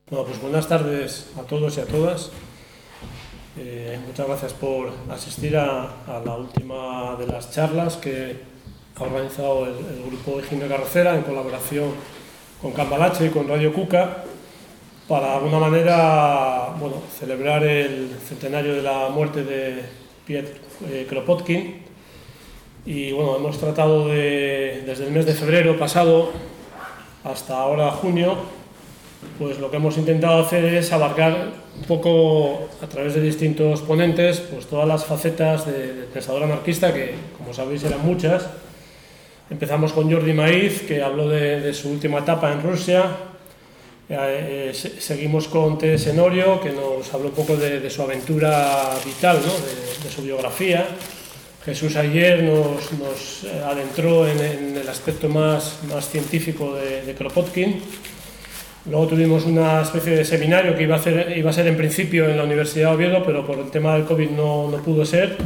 Bueno, pues buenas tardes a todos y a todas. Muchas gracias por asistir a la última de las charlas que ha organizado el Grupo Higinio Carrocera en colaboración con Cambalache y con Radio Cuca para, de alguna manera, celebrar el centenario de la muerte de Piotr Kropotkin. Y hemos tratado desde el mes de febrero pasado hasta ahora junio, pues lo que hemos intentado hacer es abarcar un poco, a través de distintos ponentes, pues todas las facetas del pensador anarquista, que como sabéis eran muchas. Empezamos con Jordi Maiz, que habló de su última etapa en Rusia. Seguimos con T.S. Norio, que nos habló un poco de su aventura vital, ¿no? de su biografía. Jesús Ayer nos adentró en el aspecto más científico de Kropotkin. Luego tuvimos una especie de seminario que iba a ser en principio en la Universidad de Oviedo, pero por el tema del COVID no pudo ser,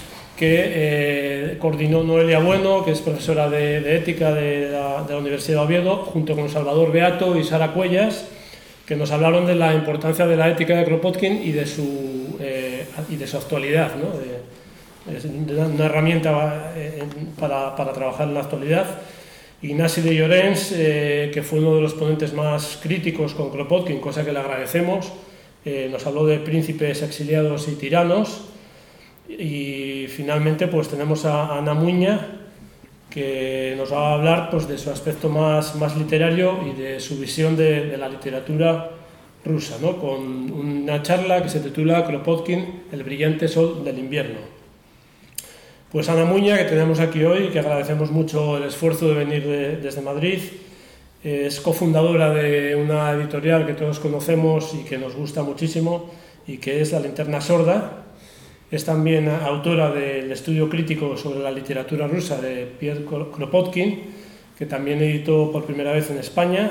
que coordinó Noelia Bueno, que es profesora de ética de la Universidad de Oviedo, junto con Salvador Beato y Sara Cuellas, que nos hablaron de la importancia de la ética de Kropotkin y de su actualidad, ¿no? Es una herramienta para trabajar en la actualidad. Ignasi de Llorens, que fue uno de los ponentes más críticos con Kropotkin, cosa que le agradecemos, nos habló de príncipes exiliados y tiranos. Y finalmente pues tenemos a Ana Muña, que nos va a hablar pues, de su aspecto más literario y de su visión de la literatura rusa, ¿no? Con una charla que se titula Kropotkin, el brillante sol del invierno. Pues Ana Muña, que tenemos aquí hoy, que agradecemos mucho el esfuerzo de venir desde Madrid, es cofundadora de una editorial que todos conocemos y que nos gusta muchísimo, y que es La Linterna Sorda. Es también autora del estudio crítico sobre la literatura rusa de Piotr Kropotkin, que también editó por primera vez en España.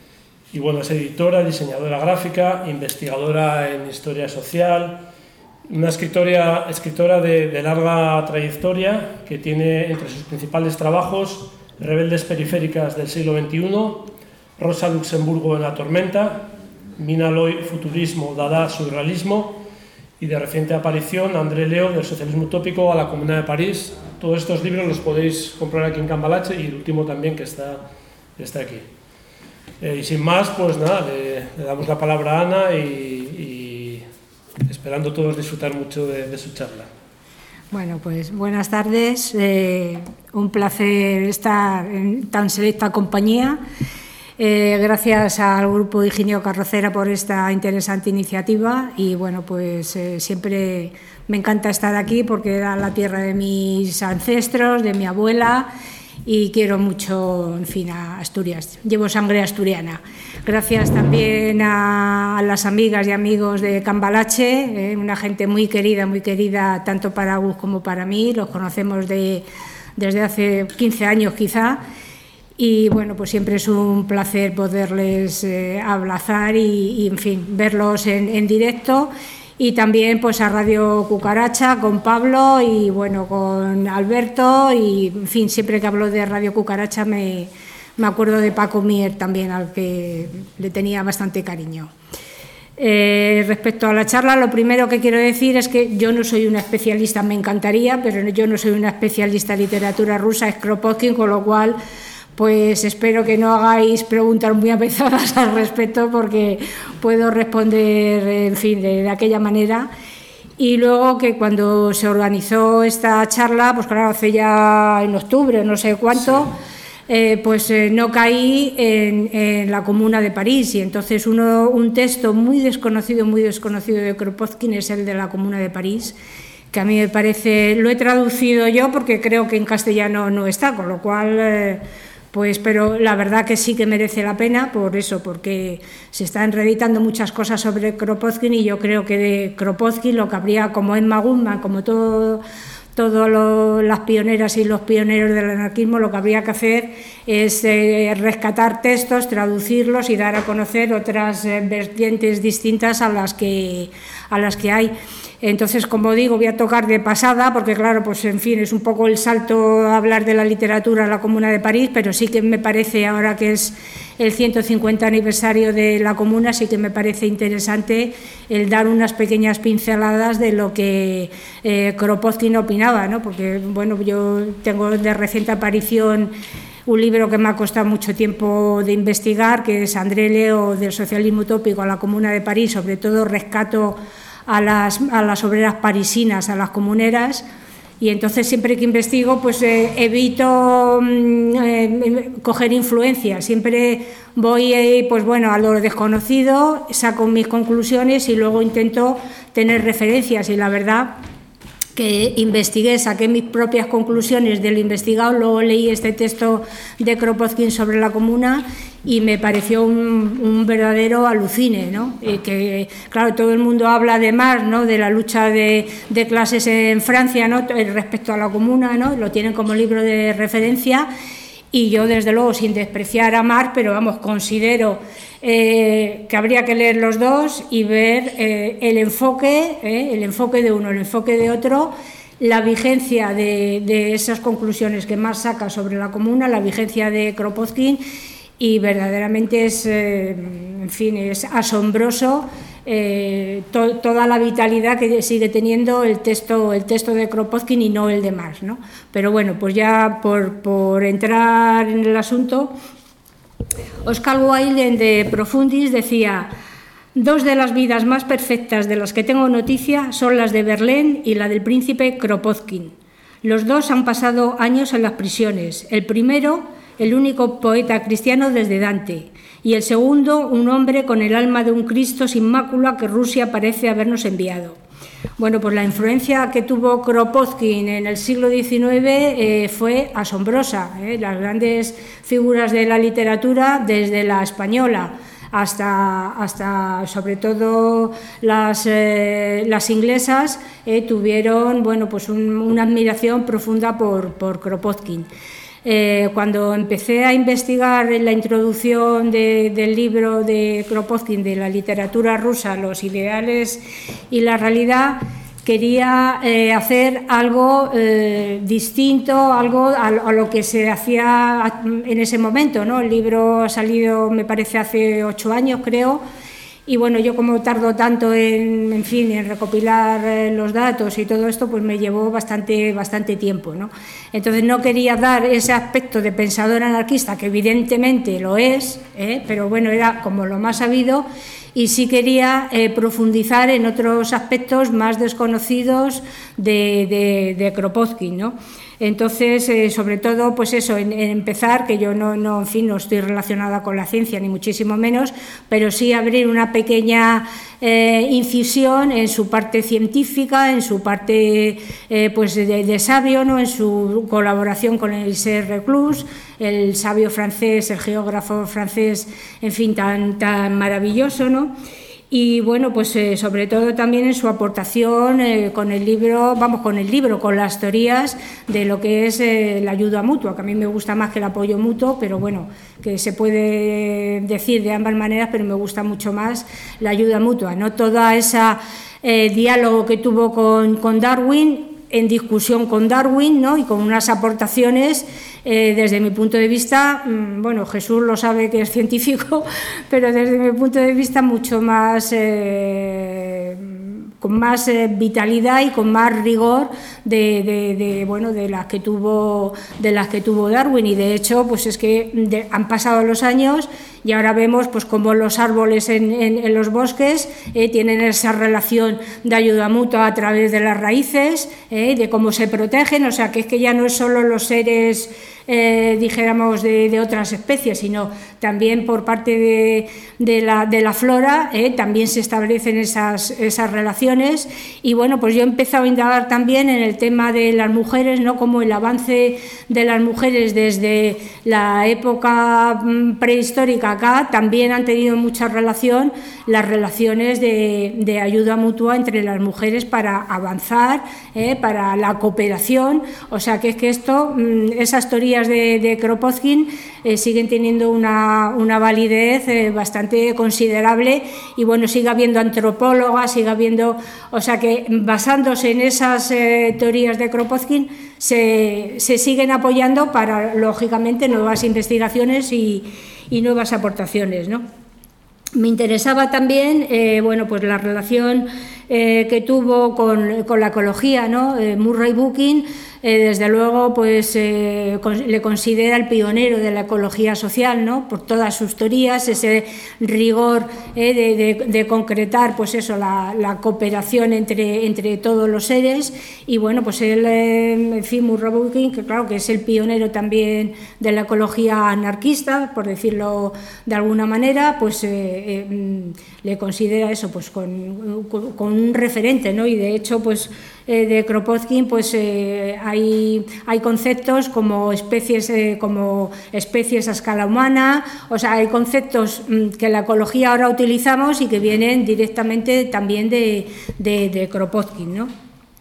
Y es editora, diseñadora gráfica, investigadora en historia social, una escritora de larga trayectoria, que tiene entre sus principales trabajos Rebeldes periféricas del siglo XXI, Rosa Luxemburgo en la tormenta, Mina Loy, futurismo, Dada, surrealismo, y de reciente aparición André Leo, del socialismo utópico a la Comuna de París. Todos estos libros los podéis comprar aquí en Cambalache, y el último también, que está aquí. Y sin más, pues nada, le damos la palabra a Ana y esperando todos disfrutar mucho de su charla. Bueno, pues buenas tardes. Un placer estar en tan selecta compañía. Gracias al Grupo Higinio Carrocera por esta interesante iniciativa, y siempre me encanta estar aquí porque era la tierra de mis ancestros, de mi abuela, y quiero mucho, a Asturias. Llevo sangre asturiana. Gracias también a las amigas y amigos de Cambalache, una gente muy querida tanto para Agus como para mí. Los conocemos desde hace 15 años quizá, y pues siempre es un placer poderles abrazar y verlos en directo. Y también pues a Radio Cucaracha con Pablo y con Alberto, y siempre que hablo de Radio Cucaracha me acuerdo de Paco Mier también, al que le tenía bastante cariño. Respecto a la charla, lo primero que quiero decir es que yo no soy una especialista, me encantaría, pero yo no soy una especialista en literatura rusa, es Kropotkin, con lo cual pues espero que no hagáis preguntas muy avezadas al respecto, porque puedo responder, de aquella manera. Y luego, que cuando se organizó esta charla, pues claro, hace ya en octubre, no sé cuánto, sí. No caí en la Comuna de París, y entonces un texto muy desconocido de Kropotkin es el de la Comuna de París, que a mí me parece, lo he traducido yo porque creo que en castellano no está, con lo cual pero la verdad que sí que merece la pena, por eso, porque se están reeditando muchas cosas sobre Kropotkin, y yo creo que de Kropotkin lo que habría, como Emma Goodman, como todas las pioneras y los pioneros del anarquismo, lo que habría que hacer es rescatar textos, traducirlos y dar a conocer otras vertientes distintas a las que hay. Entonces, como digo, voy a tocar de pasada, porque claro, es un poco el salto a hablar de la literatura en la Comuna de París, pero sí que me parece, ahora que es el 150 aniversario de la comuna, sí que me parece interesante el dar unas pequeñas pinceladas de lo que Kropotkin opinaba, ¿no? Porque, bueno, yo tengo de reciente aparición un libro que me ha costado mucho tiempo de investigar, que es André Leo, del socialismo utópico a la Comuna de París, sobre todo rescato a las obreras parisinas, a las comuneras, y entonces siempre que investigo pues evito coger influencia, siempre voy pues bueno, a lo desconocido, saco mis conclusiones y luego intento tener referencias, y la verdad que investigué, saqué mis propias conclusiones de lo investigado, luego leí este texto de Kropotkin sobre la comuna y me pareció un verdadero alucine, ¿no? Que, claro, todo el mundo habla además, ¿no?, de la lucha de clases en Francia, ¿no?, respecto a la comuna, ¿no?, lo tienen como libro de referencia, y yo, desde luego, sin despreciar a Marx, pero vamos, considero que habría que leer los dos y ver el enfoque de uno, el enfoque de otro, la vigencia de esas conclusiones que Marx saca sobre la comuna, la vigencia de Kropotkin, y verdaderamente es, en fin, es asombroso toda la vitalidad que sigue teniendo el texto de Kropotkin y no el de Marx, ¿no? Pero bueno, pues ya por entrar en el asunto, Oscar Wilde de Profundis decía: dos de las vidas más perfectas de las que tengo noticia son las de Verlaine y la del príncipe Kropotkin. Los dos han pasado años en las prisiones. El primero, el único poeta cristiano desde Dante, y el segundo, un hombre con el alma de un Cristo sin mácula que Rusia parece habernos enviado. Bueno, pues la influencia que tuvo Kropotkin en el siglo XIX fue asombrosa. Las grandes figuras de la literatura, desde la española hasta sobre todo las inglesas, tuvieron, bueno, pues una admiración profunda por Kropotkin. Cuando empecé a investigar en la introducción del libro de Kropotkin, de la literatura rusa, los ideales y la realidad, quería hacer algo distinto, algo a lo que se hacía en ese momento, ¿no? El libro ha salido, me parece, hace 8 años, creo. Y bueno, yo como tardo tanto en recopilar los datos y todo esto, pues me llevó bastante tiempo, ¿no? Entonces no quería dar ese aspecto de pensador anarquista, que evidentemente lo es, pero bueno, era como lo más sabido, y sí quería profundizar en otros aspectos más desconocidos de Kropotkin, ¿no? Entonces, sobre todo, pues eso, en empezar, que yo no estoy relacionada con la ciencia, ni muchísimo menos, pero sí abrir una pequeña incisión en su parte científica, en su parte pues de sabio, ¿no?, en su colaboración con el Ser Reclus, el sabio francés, el geógrafo francés, en fin, tan maravilloso, ¿no? Y bueno, pues sobre todo también en su aportación con las teorías de lo que es la ayuda mutua, que a mí me gusta más que el apoyo mutuo, pero bueno, que se puede decir de ambas maneras, pero me gusta mucho más la ayuda mutua, ¿no? Toda esa diálogo que tuvo con Darwin, en discusión con Darwin, ¿no?, y con unas aportaciones desde mi punto de vista, bueno, Jesús lo sabe que es científico, pero desde mi punto de vista mucho más, con más vitalidad y con más rigor de las que tuvo Darwin. Y de hecho, pues es que han pasado los años y ahora vemos pues cómo los árboles en los bosques tienen esa relación de ayuda mutua a través de las raíces, de cómo se protegen, o sea que es que ya no es solo los seres dijéramos de otras especies, sino también por parte de la flora, también se establecen esas relaciones. Y bueno, pues yo he empezado a indagar también en el tema de las mujeres, ¿no?, como el avance de las mujeres desde la época prehistórica acá también han tenido mucha relación, las relaciones de ayuda mutua entre las mujeres para avanzar, para la cooperación. O sea que es que esas teorías de Kropotkin siguen teniendo una validez bastante considerable, y bueno, sigue habiendo antropólogas, sigue habiendo, o sea que basándose en esas teorías de Kropotkin se siguen apoyando para, lógicamente, nuevas investigaciones y y nuevas aportaciones, ¿no? Me interesaba también bueno, pues la relación que tuvo con la ecología, ¿no? Murray Bookchin, desde luego, pues le considera el pionero de la ecología social, ¿no? Por todas sus teorías, ese rigor de concretar, pues eso, la cooperación entre todos los seres. Y bueno, pues él, en fin, Murray Bookchin, que claro que es el pionero también de la ecología anarquista, por decirlo de alguna manera, pues le considera eso, pues con un referente, ¿no? Y de hecho, pues de Kropotkin, pues hay conceptos como especies a escala humana, o sea, hay conceptos que la ecología ahora utilizamos y que vienen directamente también de Kropotkin, ¿no?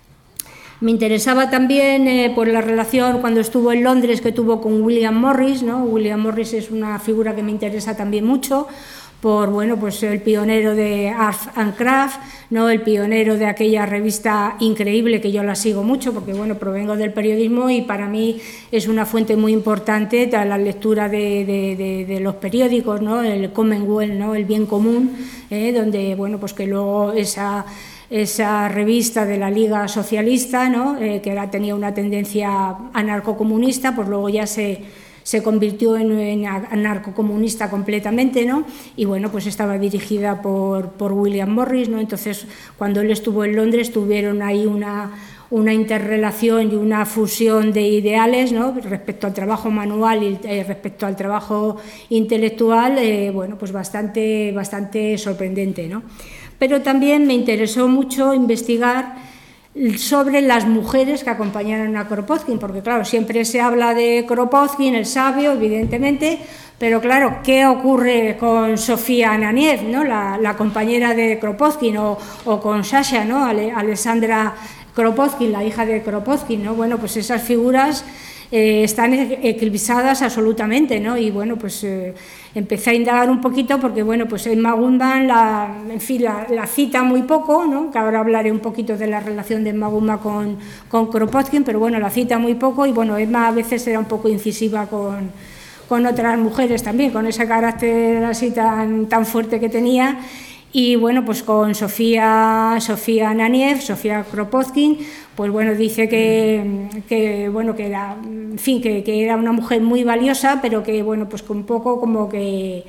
Me interesaba también por la relación cuando estuvo en Londres que tuvo con William Morris, ¿no? William Morris es una figura que me interesa también mucho, por bueno, pues el pionero de Art and Craft, ¿no? El pionero de aquella revista increíble que yo la sigo mucho porque bueno, provengo del periodismo y para mí es una fuente muy importante de la lectura de los periódicos, ¿no? El Commonwealth, ¿no? El bien común, donde bueno, pues que luego esa revista de la Liga Socialista, ¿no? Que tenía una tendencia anarcocomunista, pues luego ya se convirtió en anarcocomunista completamente, ¿no? Y bueno, pues estaba dirigida por William Morris, ¿no? Entonces, cuando él estuvo en Londres, tuvieron ahí una interrelación y una fusión de ideales, ¿no? Respecto al trabajo manual y respecto al trabajo intelectual, bueno, pues bastante sorprendente, ¿no? Pero también me interesó mucho investigar sobre las mujeres que acompañaron a Kropotkin, porque claro, siempre se habla de Kropotkin, el sabio, evidentemente, pero claro, ¿qué ocurre con Sofía Ananiev, ¿no? la compañera de Kropotkin, o con Sasha, ¿no? Alexandra Kropotkin, la hija de Kropotkin, ¿no? Bueno, pues esas figuras están eclipsadas absolutamente, ¿no? Y bueno, pues empecé a indagar un poquito porque bueno, pues Emma Goodman la cita muy poco, ¿no? Que ahora hablaré un poquito de la relación de Emma Goodman con Kropotkin, pero bueno, la cita muy poco y bueno, Emma a veces era un poco incisiva con otras mujeres también, con ese carácter así tan fuerte que tenía. Y bueno, pues con Sofía Ananiev, Sofía Kropotkin, pues bueno, dice que bueno, que era, en fin, que era una mujer muy valiosa, pero que bueno, pues un poco como que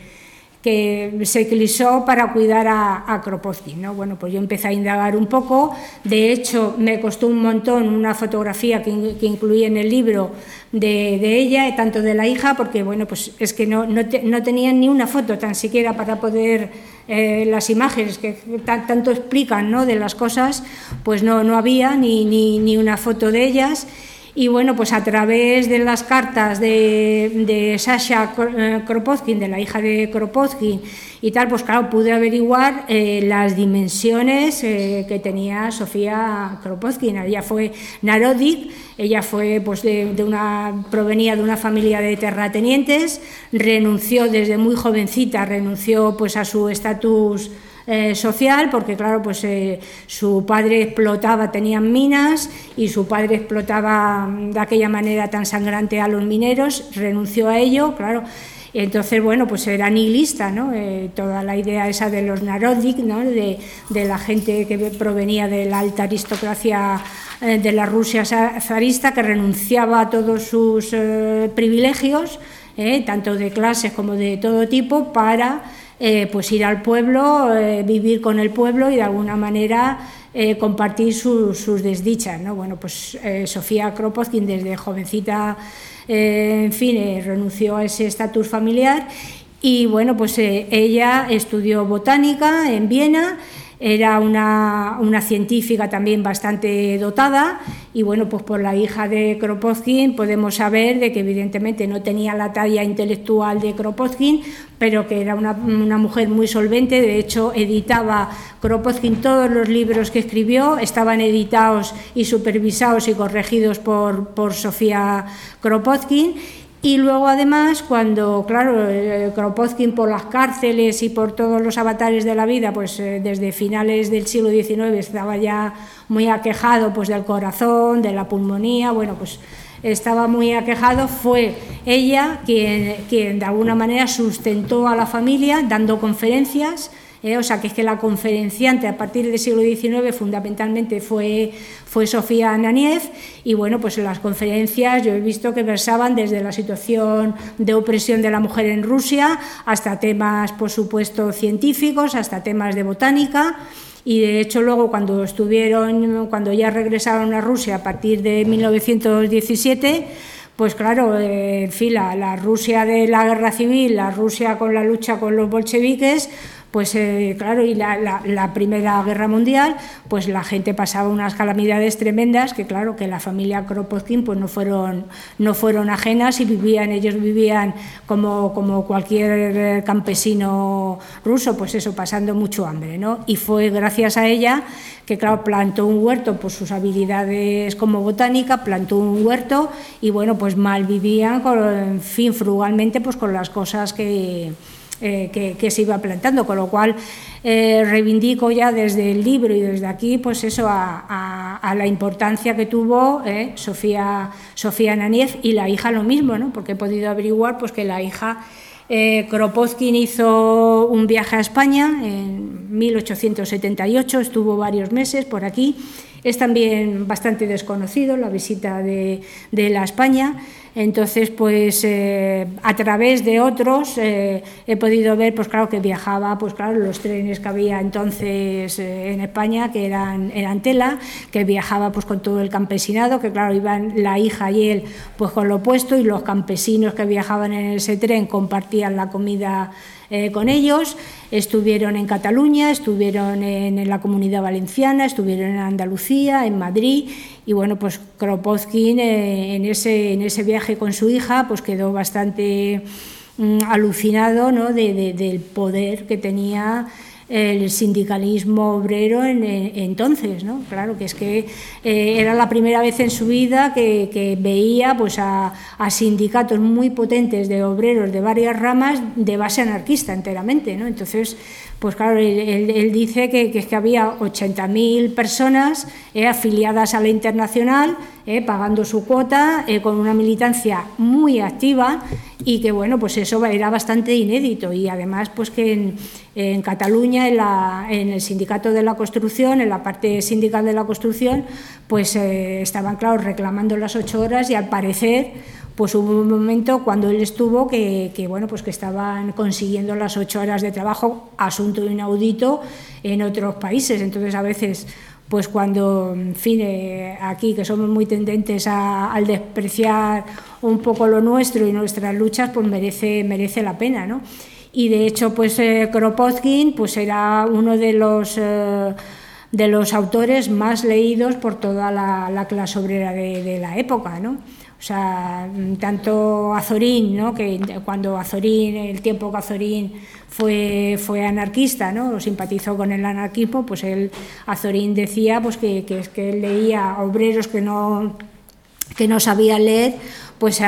se eclipsó para cuidar a Kropotkin, ¿no? Bueno, pues yo empecé a indagar un poco. De hecho, me costó un montón una fotografía que incluí en el libro de ella, tanto de la hija, porque bueno, pues es que no tenían ni una foto tan siquiera para poder las imágenes que tanto explican, ¿no? De las cosas, pues no había ni una foto de ellas. Y bueno, pues a través de las cartas de Sasha Kropotkin, de la hija de Kropotkin y tal, pues claro, pude averiguar las dimensiones que tenía Sofía Kropotkin. Ella fue narodik, ella fue, pues provenía de una familia de terratenientes, renunció desde muy jovencita, renunció pues a su estatus social, porque claro, pues su padre explotaba, tenían minas y su padre explotaba de aquella manera tan sangrante a los mineros, renunció a ello, claro. Entonces, bueno, pues era nihilista, ¿no? Toda la idea esa de los narodik, ¿no? De la gente que provenía de la alta aristocracia de la Rusia zarista, que renunciaba a todos sus privilegios, tanto de clases como de todo tipo, para pues ir al pueblo, vivir con el pueblo y de alguna manera compartir sus desdichas, ¿no? Bueno, pues Sofía Kropotkin desde jovencita, en fin, renunció a ese estatus familiar y bueno, pues ella estudió botánica en Viena. Era una científica también bastante dotada y bueno, pues por la hija de Kropotkin podemos saber de que evidentemente no tenía la talla intelectual de Kropotkin, pero que era una mujer muy solvente. De hecho, editaba Kropotkin todos los libros que escribió, estaban editados y supervisados y corregidos por Sofía Kropotkin. Y luego, además, cuando, claro, Kropotkin por las cárceles y por todos los avatares de la vida, pues desde finales del siglo XIX estaba ya muy aquejado pues del corazón, de la pulmonía, bueno, pues estaba muy aquejado, fue ella quien de alguna manera sustentó a la familia dando conferencias. O sea, que es que la conferenciante a partir del siglo XIX fundamentalmente fue Sofía Ananiev, y bueno, pues en las conferencias yo he visto que versaban desde la situación de opresión de la mujer en Rusia hasta temas, por supuesto, científicos, hasta temas de botánica. Y de hecho luego cuando ya regresaron a Rusia a partir de 1917, pues claro, en fin, la Rusia de la guerra civil, la Rusia con la lucha con los bolcheviques, pues claro, y la Primera Guerra Mundial, pues la gente pasaba unas calamidades tremendas que claro, que la familia Kropotkin pues no fueron ajenas, y ellos vivían como cualquier campesino ruso, pues eso, pasando mucho hambre, ¿no? Y fue gracias a ella que claro, plantó un huerto por sus habilidades como botánica, plantó un huerto y bueno, pues malvivían, en fin, frugalmente, pues con las cosas que se iba plantando, con lo cual reivindico ya desde el libro y desde aquí pues eso a la importancia que tuvo Sofía Ananiev, y la hija lo mismo, ¿no? Porque he podido averiguar pues que la hija Kropotkin hizo un viaje a España en 1878, estuvo varios meses por aquí. Es también bastante desconocido la visita de la España. Entonces, pues a través de otros he podido ver, pues claro, que viajaba, pues claro, los trenes que había entonces en España, que eran tela, que viajaba pues con todo el campesinado, que claro, iban la hija y él pues con lo puesto, y los campesinos que viajaban en ese tren compartían la comida con ellos. Estuvieron en Cataluña, estuvieron en la Comunidad Valenciana, estuvieron en Andalucía, en Madrid, y bueno, pues Kropotkin en ese viaje con su hija pues quedó bastante alucinado, ¿no? del poder que tenía el sindicalismo obrero entonces, ¿no? Claro, que es que era la primera vez en su vida que veía pues a sindicatos muy potentes de obreros de varias ramas de base anarquista enteramente, ¿no? Entonces, pues claro, él dice que había 80.000 personas afiliadas a la Internacional, pagando su cuota, con una militancia muy activa, y que bueno, pues eso era bastante inédito. Y además pues que en Cataluña, en el sindicato de la construcción, en la parte sindical de la construcción, pues estaban, claro, reclamando las 8 horas, y al parecer pues hubo un momento cuando él estuvo que bueno, pues que estaban consiguiendo las 8 horas de trabajo, asunto inaudito en otros países. Entonces a veces pues cuando, en fin, aquí que somos muy tendentes al despreciar un poco lo nuestro y nuestras luchas, pues merece la pena, ¿no? Y de hecho pues Kropotkin pues era uno de los autores más leídos por toda la clase obrera de la época, ¿no? O sea, tanto Azorín, ¿no? Que cuando Azorín, el tiempo que Azorín fue anarquista, ¿no? O simpatizó con el anarquismo, pues Azorín decía pues que él leía obreros que no sabían leer, pues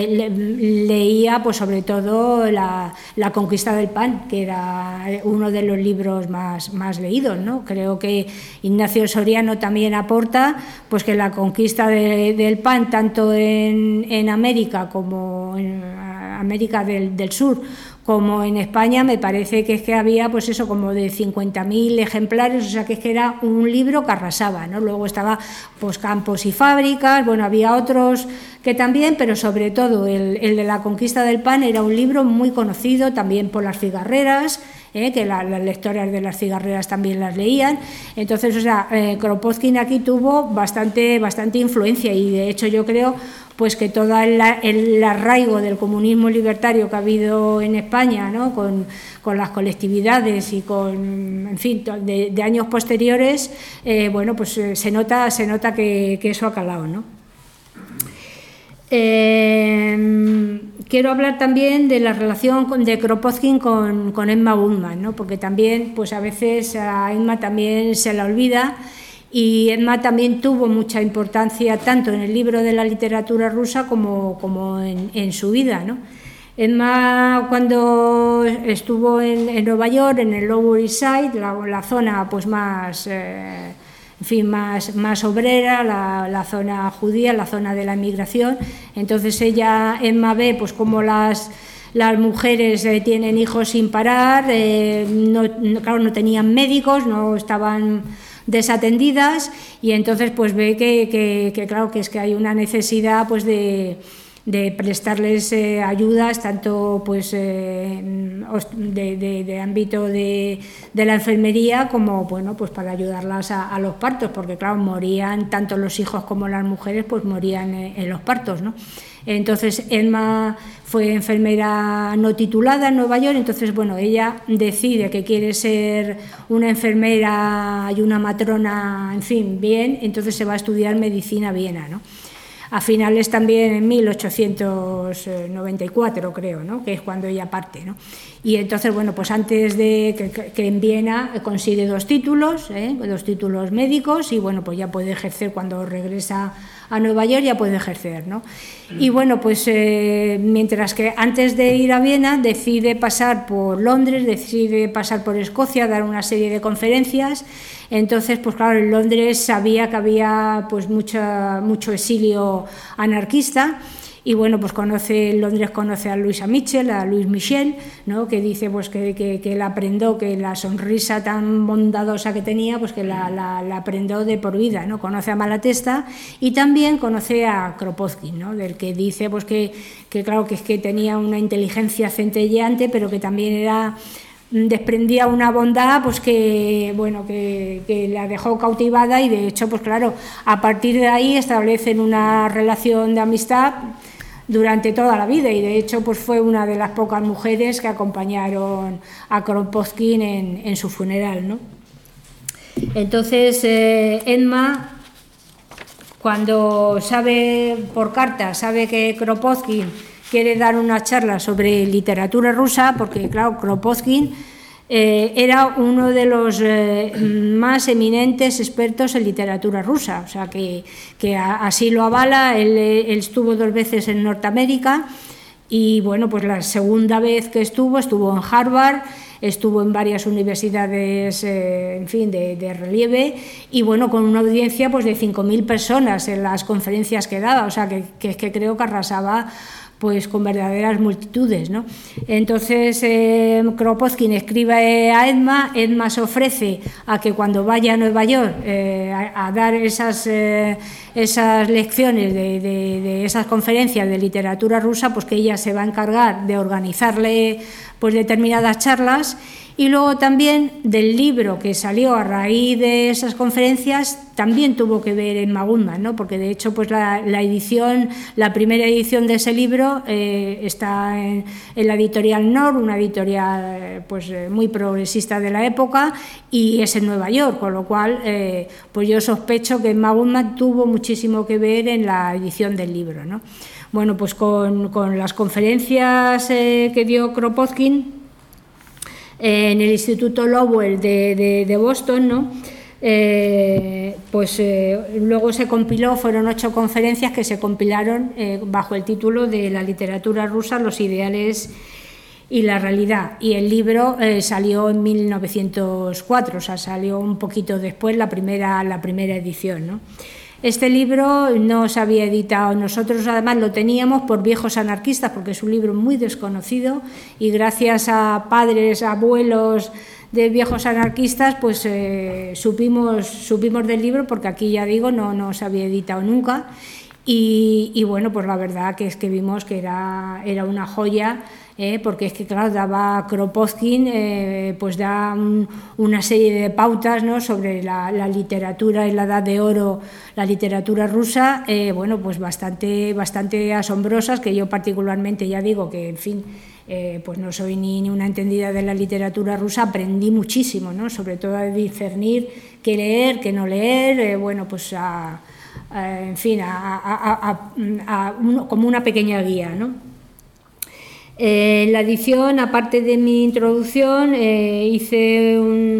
leía pues sobre todo la conquista del pan, que era uno de los libros más leídos, ¿no? Creo que Ignacio Soriano también aporta pues que la conquista del pan, tanto en América como en América del Sur como en España, me parece que es que había pues eso, como de 50.000 ejemplares, o sea que es que era un libro que arrasaba, ¿no? Luego estaba pues Campos y Fábricas, bueno, había otros que también, pero sobre todo el de la conquista del pan era un libro muy conocido también por las cigarreras, que las lectoras de las cigarreras también las leían. Entonces, o sea, Kropotkin aquí tuvo bastante influencia, y de hecho yo creo pues que todo el arraigo del comunismo libertario que ha habido en España, ¿no? con las colectividades y con, en fin, de años posteriores, bueno, pues se nota que eso ha calado, ¿no? Quiero hablar también de la relación de Kropotkin con Emma Goldman, ¿no? Porque también, pues a veces a Emma también se la olvida, y Emma también tuvo mucha importancia tanto en el libro de la literatura rusa como en su vida, ¿no? Emma, cuando estuvo en Nueva York, en el Lower East Side, la zona pues más en en fin, más obrera, la zona judía, la zona de la inmigración. Entonces Emma ve pues cómo las mujeres tienen hijos sin parar, claro, no tenían médicos, no estaban desatendidas, y entonces pues ve que claro, que es que hay una necesidad pues de prestarles ayudas, tanto pues de ámbito de la enfermería, como bueno, pues para ayudarlas a los partos, porque claro, morían tanto los hijos como las mujeres, pues morían en los partos, ¿no? Entonces Emma fue enfermera no titulada en Nueva York. Entonces bueno, ella decide que quiere ser una enfermera y una matrona, en fin, bien, entonces se va a estudiar medicina a Viena, ¿no? A finales también en 1894, creo, ¿no? Que es cuando ella parte, ¿no? Y entonces, bueno, pues antes de que en Viena consigue 2 títulos, 2 títulos médicos, y bueno, pues ya puede ejercer cuando regresa a Nueva York, ya puede ejercer, ¿no? Y bueno, pues mientras que antes de ir a Viena decide pasar por Londres, decide pasar por Escocia, dar una serie de conferencias. Entonces, pues claro, en Londres sabía que había pues mucho exilio anarquista, y bueno, pues en Londres conoce a Louisa Mitchell, a Louis Michel, ¿no? Que dice pues que la aprendó, que la sonrisa tan bondadosa que tenía, pues que la aprendó de por vida, ¿no? Conoce a Malatesta, y también conoce a Kropotkin, ¿no? Del que dice pues que claro, que es que tenía una inteligencia centelleante, pero que también desprendía una bondad pues que bueno, que la dejó cautivada, y de hecho pues claro, a partir de ahí establecen una relación de amistad durante toda la vida, y de hecho pues fue una de las pocas mujeres que acompañaron a Kropotkin en su funeral, ¿no? Entonces Emma, cuando sabe por carta, sabe que Kropotkin quiere dar una charla sobre literatura rusa, porque claro, Kropotkin era uno de los más eminentes expertos en literatura rusa, o sea que así lo avala. Él estuvo 2 veces en Norteamérica, y bueno, pues la segunda vez que estuvo en Harvard, estuvo en varias universidades, en fin, de relieve, y bueno, con una audiencia pues de 5.000 personas en las conferencias que daba, o sea que creo que arrasaba pues con verdaderas multitudes, ¿no? Entonces Kropotkin escribe a Emma. Emma se ofrece a que cuando vaya a Nueva York a dar esas lecciones de esas conferencias de literatura rusa, pues que ella se va a encargar de organizarle pues determinadas charlas. Y luego también del libro que salió a raíz de esas conferencias también tuvo que ver Emma Goodman, ¿no? Porque de hecho pues la primera edición de ese libro está en la editorial Nord, una editorial pues muy progresista de la época, y es en Nueva York, con lo cual pues yo sospecho que Emma Goodman tuvo muchísimo que ver en la edición del libro, ¿no? Bueno, pues con las conferencias que dio Kropotkin en el Instituto Lowell de Boston, ¿no? Luego se compiló, fueron 8 conferencias que se compilaron bajo el título de La literatura rusa, los ideales y la realidad, y el libro salió en 1904, o sea, salió un poquito después la primera edición, ¿no? Este libro no se había editado, nosotros además lo teníamos por Viejos anarquistas, porque es un libro muy desconocido, y gracias a padres, abuelos de viejos anarquistas, pues supimos del libro, porque aquí, ya digo, no se había editado nunca, y bueno, pues la verdad que es que vimos que era una joya, porque es que claro, daba Kropotkin, pues da una serie de pautas, ¿no? Sobre la literatura en la Edad de Oro, la literatura rusa, bueno, pues bastante asombrosas, que yo particularmente, ya digo que en fin, pues no soy ni una entendida de la literatura rusa, aprendí muchísimo, ¿no? Sobre todo a discernir qué leer, qué no leer, bueno, pues en fin, como una pequeña guía, ¿no? En la edición, aparte de mi introducción, hice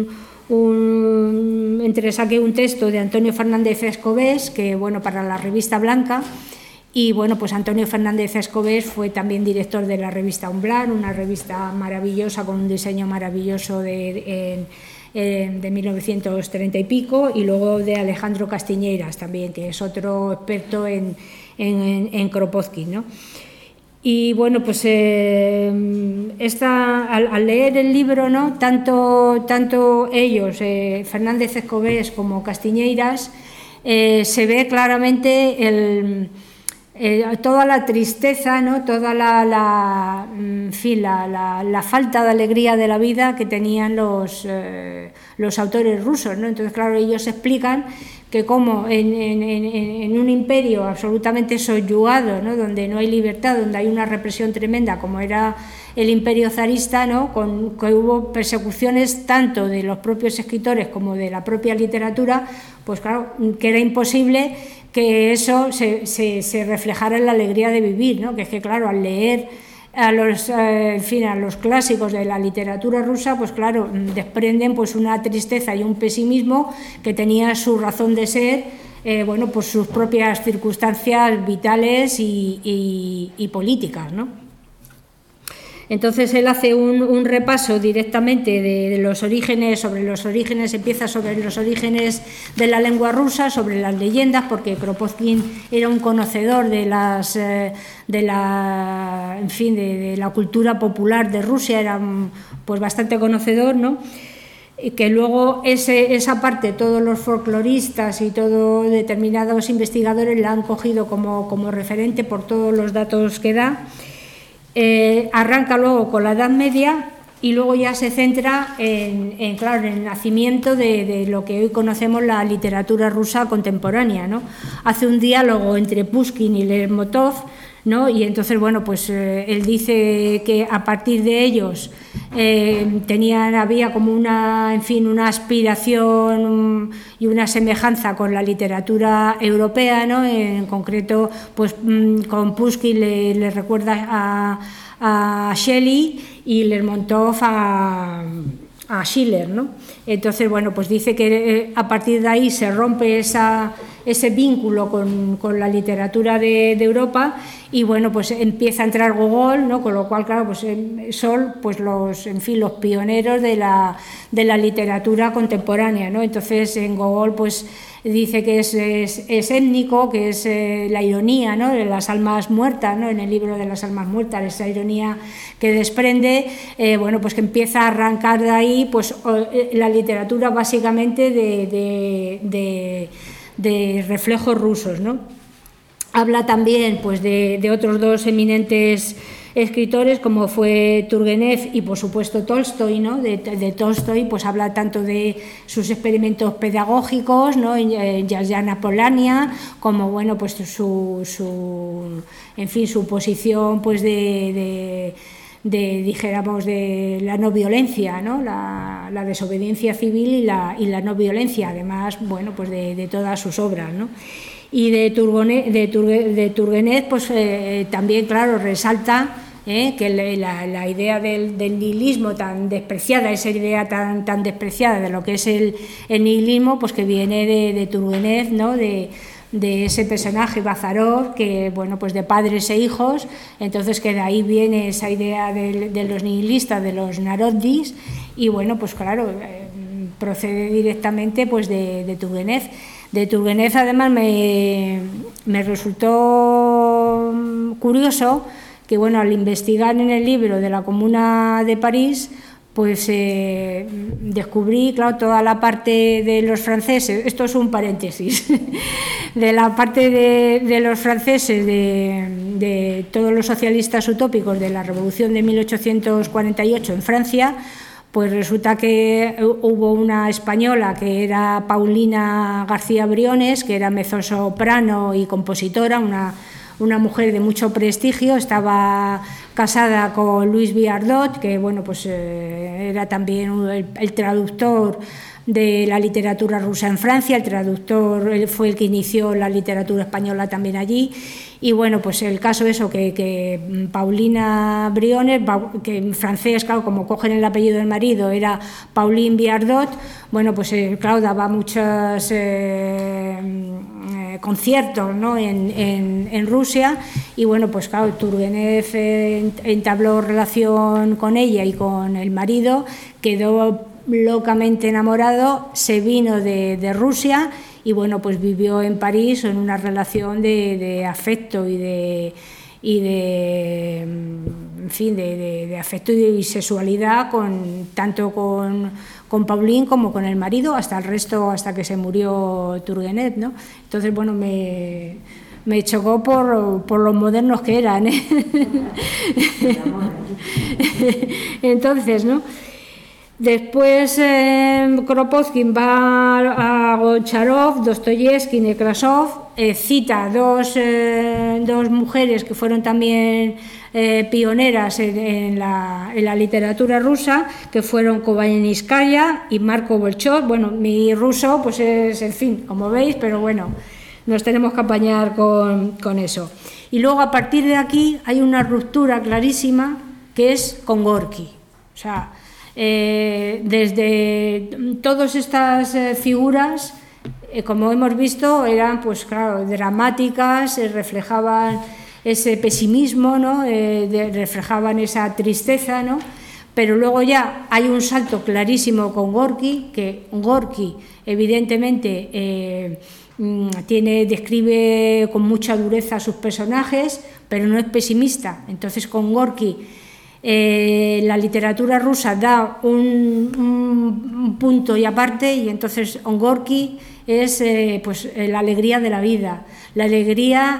saqué un texto de Antonio Fernández Escobés, que bueno, para la revista Blanca, y bueno, pues Antonio Fernández Escobés fue también director de la revista Umbral, una revista maravillosa con un diseño maravilloso de 1930 y pico, y luego de Alejandro Castiñeiras también, que es otro experto en Kropotkin, ¿no? Y bueno, pues al leer el libro, ¿no? tanto ellos, Fernández Escobés como Castiñeiras, se ve claramente toda la tristeza, ¿no? Toda la falta de alegría de la vida que tenían los autores rusos, ¿no? Entonces, claro, ellos explican que como en un imperio absolutamente subyugado, ¿no? Donde no hay libertad, donde hay una represión tremenda, como era el imperio zarista, ¿no? Que hubo persecuciones tanto de los propios escritores como de la propia literatura, pues claro, que era imposible que eso se reflejara en la alegría de vivir, ¿no? Que es que, claro, al leer a los clásicos de la literatura rusa, pues claro, desprenden pues una tristeza y un pesimismo que tenía su razón de ser, bueno, pues sus propias circunstancias vitales y políticas, ¿no? Entonces él hace un repaso directamente de los orígenes, empieza sobre los orígenes de la lengua rusa, sobre las leyendas, porque Kropotkin era un conocedor de la cultura popular de Rusia, era pues bastante conocedor, ¿no? Y que luego esa parte todos los folcloristas y todos determinados investigadores la han cogido como referente por todos los datos que da. Arranca luego con la Edad Media y luego ya se centra en el nacimiento de lo que hoy conocemos la literatura rusa contemporánea, ¿no? Hace un diálogo entre Pushkin y Lermontov, ¿no? Y entonces, bueno, pues él dice que a partir de ellos había como una aspiración y una semejanza con la literatura europea, ¿no? En concreto, pues con Pushkin le recuerda a Shelley y Lermontov a Schiller, ¿no? Entonces, bueno, pues dice que a partir de ahí se rompe ese vínculo con la literatura de Europa y, bueno, pues empieza a entrar Gogol, ¿no? Con lo cual, claro, pues son pues los pioneros de la literatura contemporánea, ¿no? Entonces, en Gogol, pues dice que es étnico, que es la ironía, ¿no? De las almas muertas, ¿no? En el libro de las almas muertas, esa ironía que desprende, bueno, pues que empieza a arrancar de ahí, pues la literatura básicamente de reflejos rusos, ¿no? Habla también pues de otros dos eminentes escritores como fue Turgenev y por supuesto Tolstoy, ¿no? De Tolstoy pues habla tanto de sus experimentos pedagógicos, ¿no? En Yasna Polania, como, bueno, pues su posición pues dijéramos de la no violencia, ¿no? La desobediencia civil y la no violencia, además, bueno, pues de todas sus obras, ¿no? Y de Turgenev pues también, claro, resalta que la idea del nihilismo tan despreciada, esa idea tan despreciada de lo que es el nihilismo, pues que viene de Turgenev, ¿no? De ese personaje Bazarov, que, bueno, pues de padres e hijos, entonces que de ahí viene esa idea de los nihilistas, de los narodis, y, bueno, pues claro, procede directamente pues de Turgenev. De Turgenev, además, me resultó curioso que, bueno, al investigar en el libro de la Comuna de París, pues descubrí, claro, toda la parte de los franceses, esto es un paréntesis, de la parte de los franceses, de todos los socialistas utópicos de la Revolución de 1848 en Francia. Pues resulta que hubo una española que era Paulina García Briones, que era mezzosoprano y compositora, una mujer de mucho prestigio. Estaba casada con Luis Viardot, que, bueno, pues era también el traductor de la literatura rusa en Francia. El traductor fue el que inició la literatura española también allí. Y, bueno, pues el caso eso, que Paulina Briones, que en francés, claro, como cogen el apellido del marido, era Pauline Viardot, bueno, pues claro, daba muchos conciertos, ¿no? en Rusia, y, bueno, pues claro, Turgenev entabló relación con ella y con el marido, quedó locamente enamorado, se vino de Rusia y bueno, pues vivió en París en una relación de afecto y de afecto y sexualidad tanto con Pauline como con el marido, hasta el resto, hasta que se murió Turgenev, ¿no? Entonces, bueno, me chocó por los modernos que eran, ¿eh? Entonces, ¿no? Después Kropotkin va a Goncharov, Dostoyevsky, Nekrasov, cita dos mujeres que fueron también pioneras en la literatura rusa, que fueron Kovalevskaya y Marko Bolchov. Bueno, mi ruso pues es, en fin, como veis, pero bueno, nos tenemos que apañar con eso. Y luego, a partir de aquí, hay una ruptura clarísima que es con Gorki. O sea, desde todas estas figuras, como hemos visto, eran, pues claro, dramáticas, reflejaban ese pesimismo, ¿no? Reflejaban esa tristeza, ¿no? Pero luego ya hay un salto clarísimo con Gorki, que Gorki, evidentemente, describe con mucha dureza a sus personajes, pero no es pesimista. Entonces, con Gorki, la literatura rusa da un punto y aparte, y entonces Gorki es pues la alegría de la vida, la alegría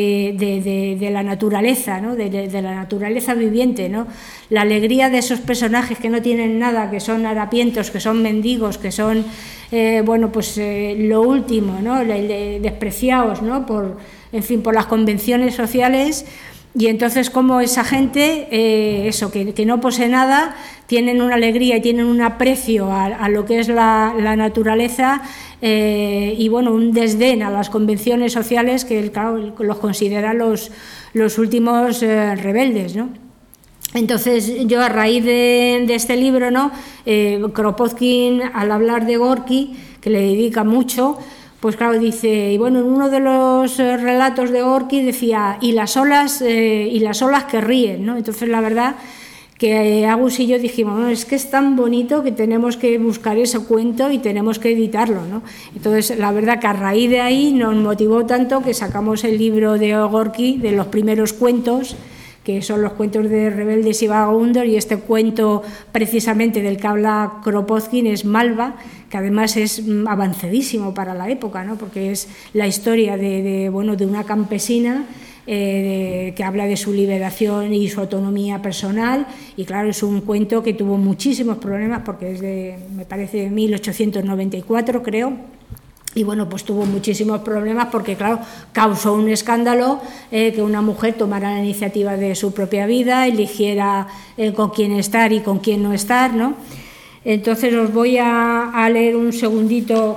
de la naturaleza, ¿no? de la naturaleza viviente, ¿no? La alegría de esos personajes que no tienen nada, que son harapientos, que son mendigos, que son bueno, pues lo último, ¿no? Despreciados, ¿no? por las convenciones sociales. Y entonces, como esa gente, que no posee nada, tienen una alegría y tienen un aprecio a lo que es la naturaleza, y bueno, un desdén a las convenciones sociales que, claro, los considera los últimos rebeldes, ¿no? Entonces, yo, a raíz de este libro, ¿no? Kropotkin, al hablar de Gorki, que le dedica mucho, pues claro, dice, y bueno, en uno de los relatos de Gorki decía, y las olas que ríen, ¿no? Entonces, la verdad que Agus y yo dijimos, no, es que es tan bonito que tenemos que buscar ese cuento y tenemos que editarlo, ¿no? Entonces, la verdad que a raíz de ahí nos motivó tanto que sacamos el libro de Gorki, de los primeros cuentos, que son los cuentos de Rebeldes y Vagabundos, y este cuento precisamente del que habla Kropotkin es Malva, que además es avanzadísimo para la época, ¿no? Porque es la historia de una campesina que habla de su liberación y su autonomía personal, y claro, es un cuento que tuvo muchísimos problemas porque es me parece, de 1894, creo. Y bueno, pues tuvo muchísimos problemas porque, claro, causó un escándalo que una mujer tomara la iniciativa de su propia vida, eligiera con quién estar y con quién no estar, ¿no? Entonces os voy a leer un segundito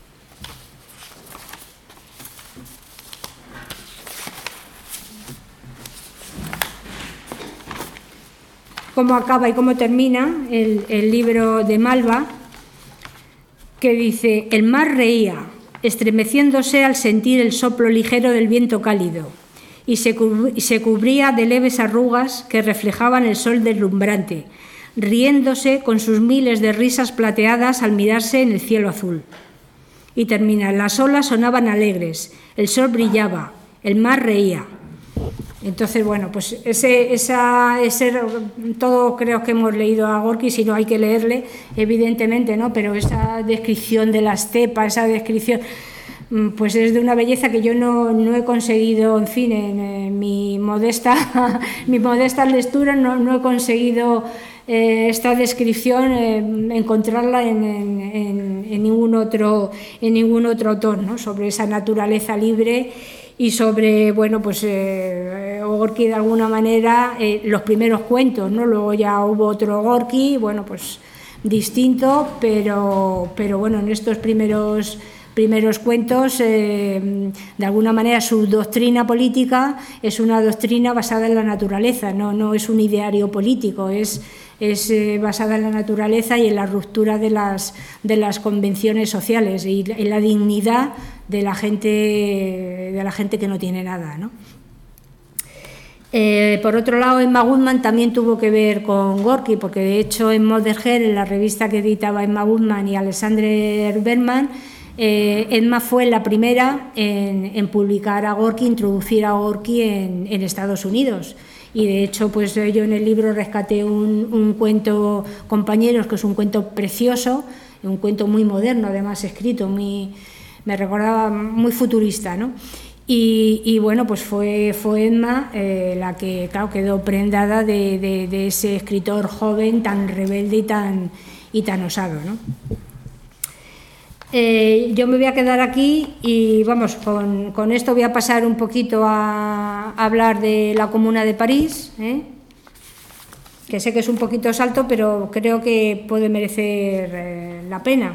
cómo acaba y cómo termina el libro de Malva, que dice: el mar reía, estremeciéndose al sentir el soplo ligero del viento cálido, y se cubría de leves arrugas que reflejaban el sol deslumbrante, riéndose con sus miles de risas plateadas al mirarse en el cielo azul. Y termina: las olas sonaban alegres, el sol brillaba, el mar reía. Entonces, bueno, pues ese todo creo que hemos leído a Gorki, si no hay que leerle, evidentemente, ¿no? Pero esa descripción de la estepa, esa descripción, pues es de una belleza que yo no he conseguido, en fin, en mi modesta lectura, no he conseguido esta descripción encontrarla en ningún otro autor, ¿no? Sobre esa naturaleza libre y sobre, bueno, pues Gorki, de alguna manera, los primeros cuentos, ¿no? Luego ya hubo otro Gorki, bueno, pues distinto, pero bueno, en estos primeros cuentos, de alguna manera, su doctrina política es una doctrina basada en la naturaleza, no es un ideario político, es basada en la naturaleza y en la ruptura de las convenciones sociales y en la dignidad de la gente que no tiene nada, ¿no? Por otro lado, Emma Goodman también tuvo que ver con Gorky, porque de hecho en Mother Hair, en la revista que editaba Emma Goodman y Alexandre Berman, Emma fue la primera en publicar a Gorky, introducir a Gorky en Estados Unidos. Y de hecho, pues yo en el libro rescaté un cuento, Compañeros, que es un cuento precioso, un cuento muy moderno, además escrito, me recordaba muy futurista, ¿no? Y bueno, pues fue Emma la que, claro, quedó prendada de ese escritor joven tan rebelde y tan osado, ¿no? Yo me voy a quedar aquí y vamos, con esto voy a pasar un poquito a hablar de la Comuna de París, que sé que es un poquito salto, pero creo que puede merecer la pena.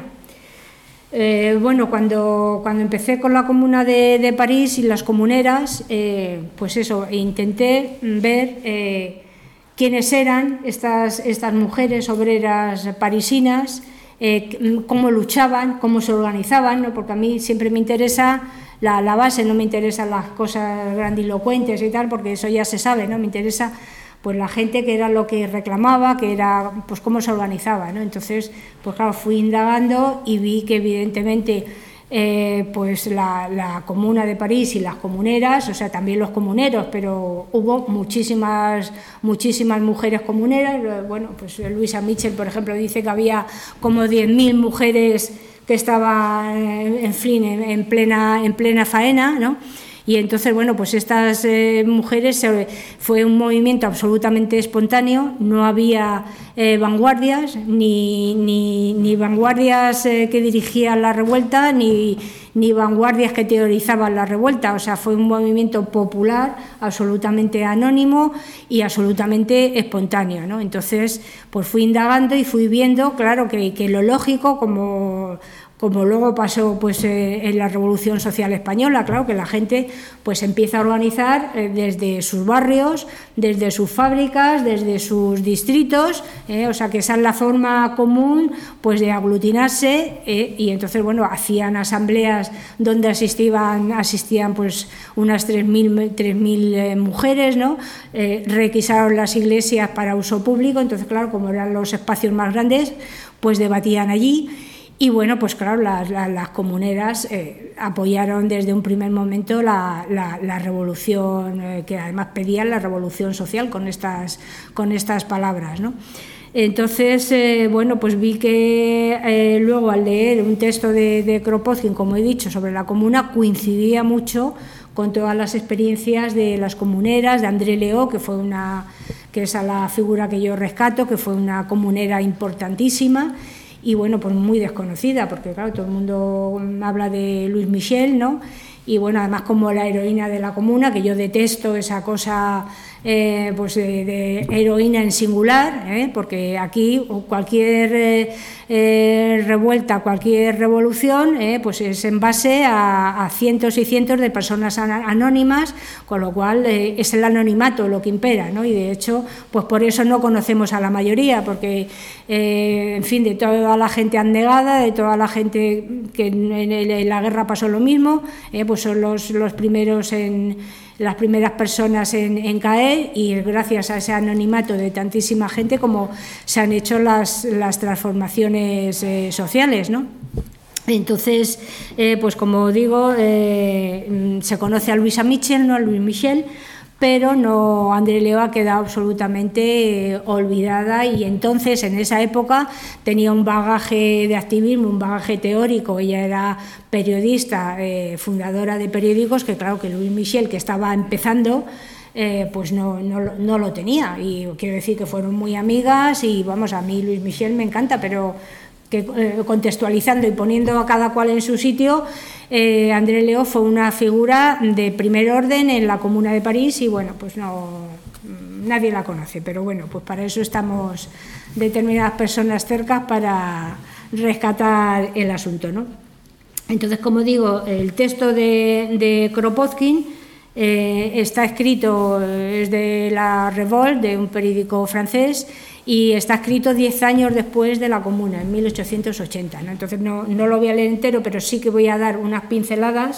Bueno, cuando empecé con la Comuna de París y las comuneras, pues eso, intenté ver quiénes eran estas mujeres obreras parisinas, cómo luchaban, cómo se organizaban, ¿no? Porque a mí siempre me interesa la base, no me interesan las cosas grandilocuentes y tal, porque eso ya se sabe, ¿no? Me interesa pues la gente, que era lo que reclamaba, que era pues cómo se organizaba, ¿no? Entonces, pues claro, fui indagando y vi que evidentemente pues la Comuna de París y las comuneras, o sea, también los comuneros, pero hubo muchísimas mujeres comuneras. Bueno, pues Louisa Mitchell, por ejemplo, dice que había como 10.000 mujeres que estaban en plena faena, ¿no? Y entonces, bueno, pues estas mujeres, fue un movimiento absolutamente espontáneo, no había vanguardias, ni vanguardias que dirigían la revuelta, ni vanguardias que teorizaban la revuelta. O sea, fue un movimiento popular, absolutamente anónimo y absolutamente espontáneo, ¿no? Entonces, pues fui indagando y fui viendo, claro, que lo lógico, como luego pasó pues en la Revolución Social Española, claro, que la gente pues empieza a organizar desde sus barrios, desde sus fábricas, desde sus distritos, o sea que esa es la forma común pues de aglutinarse, y entonces, bueno, hacían asambleas donde asistían pues unas 3.000 mujeres, ¿no? Requisaron las iglesias para uso público, entonces, claro, como eran los espacios más grandes, pues debatían allí. Y bueno, pues claro, las comuneras apoyaron desde un primer momento la revolución, que además pedían la revolución social con estas palabras, ¿no? Entonces, bueno, pues vi que luego al leer un texto de Kropotkin, como he dicho, sobre la comuna, coincidía mucho con todas las experiencias de las comuneras, de André Leo, que es la figura que yo rescato, que fue una comunera importantísima. Y bueno, pues muy desconocida, porque claro, todo el mundo habla de Louise Michel, ¿no? Y bueno, además como la heroína de la comuna, que yo detesto esa cosa pues de heroína en singular, porque aquí cualquier revuelta, cualquier revolución, pues es en base a cientos y cientos de personas anónimas, con lo cual es el anonimato lo que impera, ¿no? Y de hecho, pues por eso no conocemos a la mayoría, porque en fin, de toda la gente abnegada, de toda la gente que en la guerra pasó lo mismo, pues son los primeros las primeras personas en caer, y gracias a ese anonimato de tantísima gente como se han hecho las transformaciones sociales, ¿no? Entonces, pues como digo, se conoce a Louisa Mitchell, no a Louise Michel, pero no, André Leo ha quedado absolutamente olvidada, y entonces en esa época tenía un bagaje de activismo, un bagaje teórico. Ella era periodista, fundadora de periódicos, que claro que Louise Michel, que estaba empezando, pues no lo tenía, y quiero decir que fueron muy amigas, y vamos, a mí Louise Michel me encanta, pero que contextualizando y poniendo a cada cual en su sitio, André Leo fue una figura de primer orden en la Comuna de París, y bueno, pues nadie la conoce, pero bueno, pues para eso estamos determinadas personas cerca, para rescatar el asunto, ¿no? Entonces, como digo, el texto de Kropotkin está escrito, es de La Revolte, de un periódico francés, y está escrito 10 años después de la Comuna, en 1880, ¿no? Entonces no lo voy a leer entero, pero sí que voy a dar unas pinceladas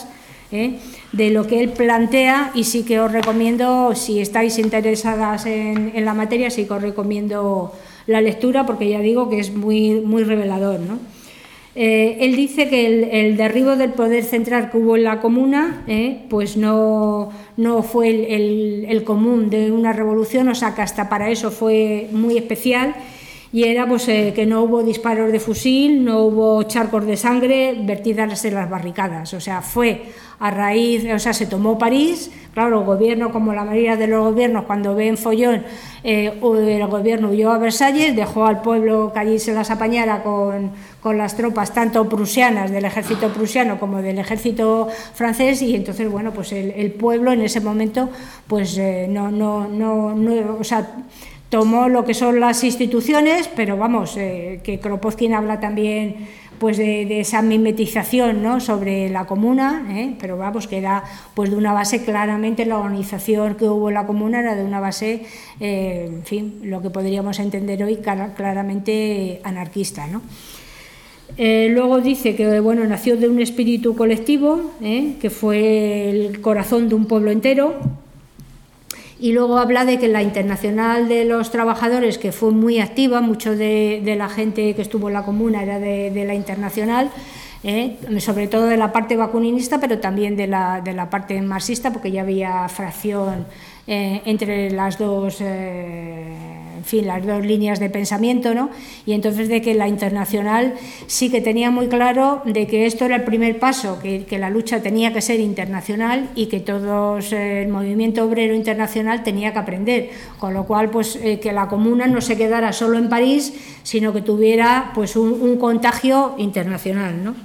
de lo que él plantea, y sí que os recomiendo, si estáis interesadas en la materia, sí que os recomiendo la lectura, porque ya digo que es muy, muy revelador, ¿no? Él dice que el derribo del poder central que hubo en la Comuna pues no fue el común de una revolución, o sea que hasta para eso fue muy especial, y era pues que no hubo disparos de fusil, no hubo charcos de sangre vertidas en las barricadas, o sea, fue a raíz, o sea, se tomó París, claro, el gobierno, como la mayoría de los gobiernos, cuando ven follón, el gobierno huyó a Versalles, dejó al pueblo que allí se las apañara con las tropas, tanto prusianas, del ejército prusiano como del ejército francés, y entonces, bueno, pues el pueblo en ese momento, pues o sea, tomó lo que son las instituciones, pero vamos, que Kropotkin habla también pues de esa mimetización, ¿no?, sobre la Comuna, pero vamos, que era pues de una base, claramente la organización que hubo en la Comuna era de una base, en fin, lo que podríamos entender hoy claramente anarquista, ¿no? Luego dice que, bueno, nació de un espíritu colectivo, que fue el corazón de un pueblo entero. Y luego habla de que la Internacional de los Trabajadores, que fue muy activa, mucho de la gente que estuvo en la Comuna era de la Internacional, sobre todo de la parte bakuninista, pero también de la parte marxista, porque ya había fracción entre las dos, en fin, las dos líneas de pensamiento, ¿no? Y entonces de que la Internacional sí que tenía muy claro de que esto era el primer paso, que la lucha tenía que ser internacional y que todos, el movimiento obrero internacional tenía que aprender, con lo cual pues que la Comuna no se quedara solo en París, sino que tuviera pues un contagio internacional, ¿no?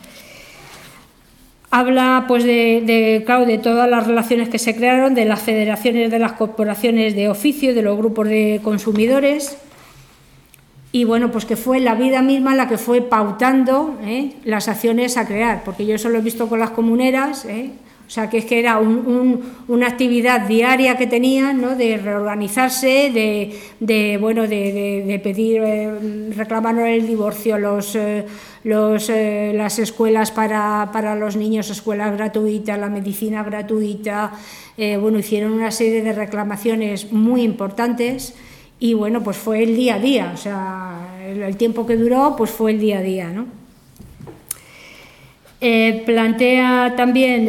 Habla pues claro, de todas las relaciones que se crearon, de las federaciones de las corporaciones de oficio, de los grupos de consumidores, y bueno, pues que fue la vida misma la que fue pautando las acciones a crear, porque yo eso lo he visto con las comuneras, o sea que es que era una actividad diaria que tenían, ¿no?, de reorganizarse, de pedir, reclamar el divorcio, las escuelas para los niños, escuelas gratuitas, la medicina gratuita, bueno, hicieron una serie de reclamaciones muy importantes, y bueno, pues fue el día a día, o sea, el tiempo que duró, pues fue el día a día, ¿no? Plantea también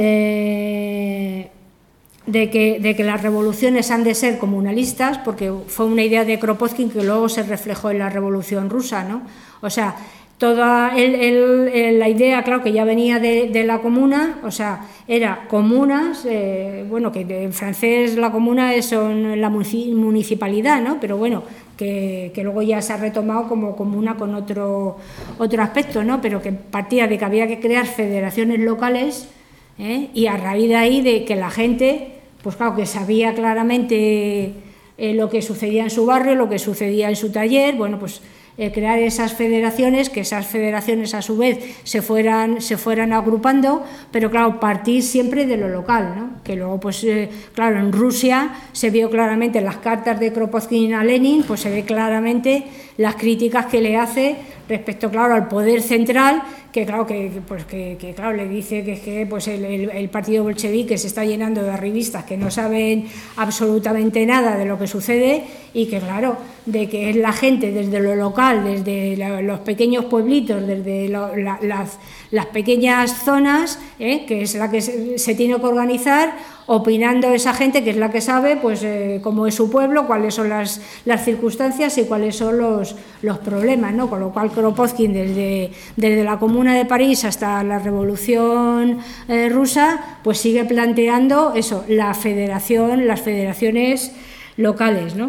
de que las revoluciones han de ser comunalistas, porque fue una idea de Kropotkin que luego se reflejó en la Revolución Rusa, ¿no? O sea, toda la idea, claro, que ya venía de la Comuna, o sea, era comunas, bueno, que en francés la comuna es la municipalidad, ¿no? Pero bueno, que luego ya se ha retomado como comuna con otro aspecto, ¿no? Pero que partía de que había que crear federaciones locales, y a raíz de ahí de que la gente, pues claro, que sabía claramente lo que sucedía en su barrio, lo que sucedía en su taller, bueno, pues crear esas federaciones, que esas federaciones a su vez se fueran agrupando, pero claro, partir siempre de lo local, ¿no? Que luego, pues claro, en Rusia se vio claramente en las cartas de Kropotkin a Lenin, pues se ve claramente las críticas que le hace respecto, claro, al poder central, que claro, que claro, le dice que pues el partido bolchevique se está llenando de arribistas que no saben absolutamente nada de lo que sucede, y que claro, de que es la gente desde lo local, desde los pequeños pueblitos, desde las pequeñas zonas, que es la que se tiene que organizar, opinando esa gente, que es la que sabe pues cómo es su pueblo, cuáles son las circunstancias y cuáles son los problemas, ¿no? Con lo cual Kropotkin desde la Comuna de París hasta la Revolución Rusa, pues sigue planteando eso, las federaciones locales, ¿no?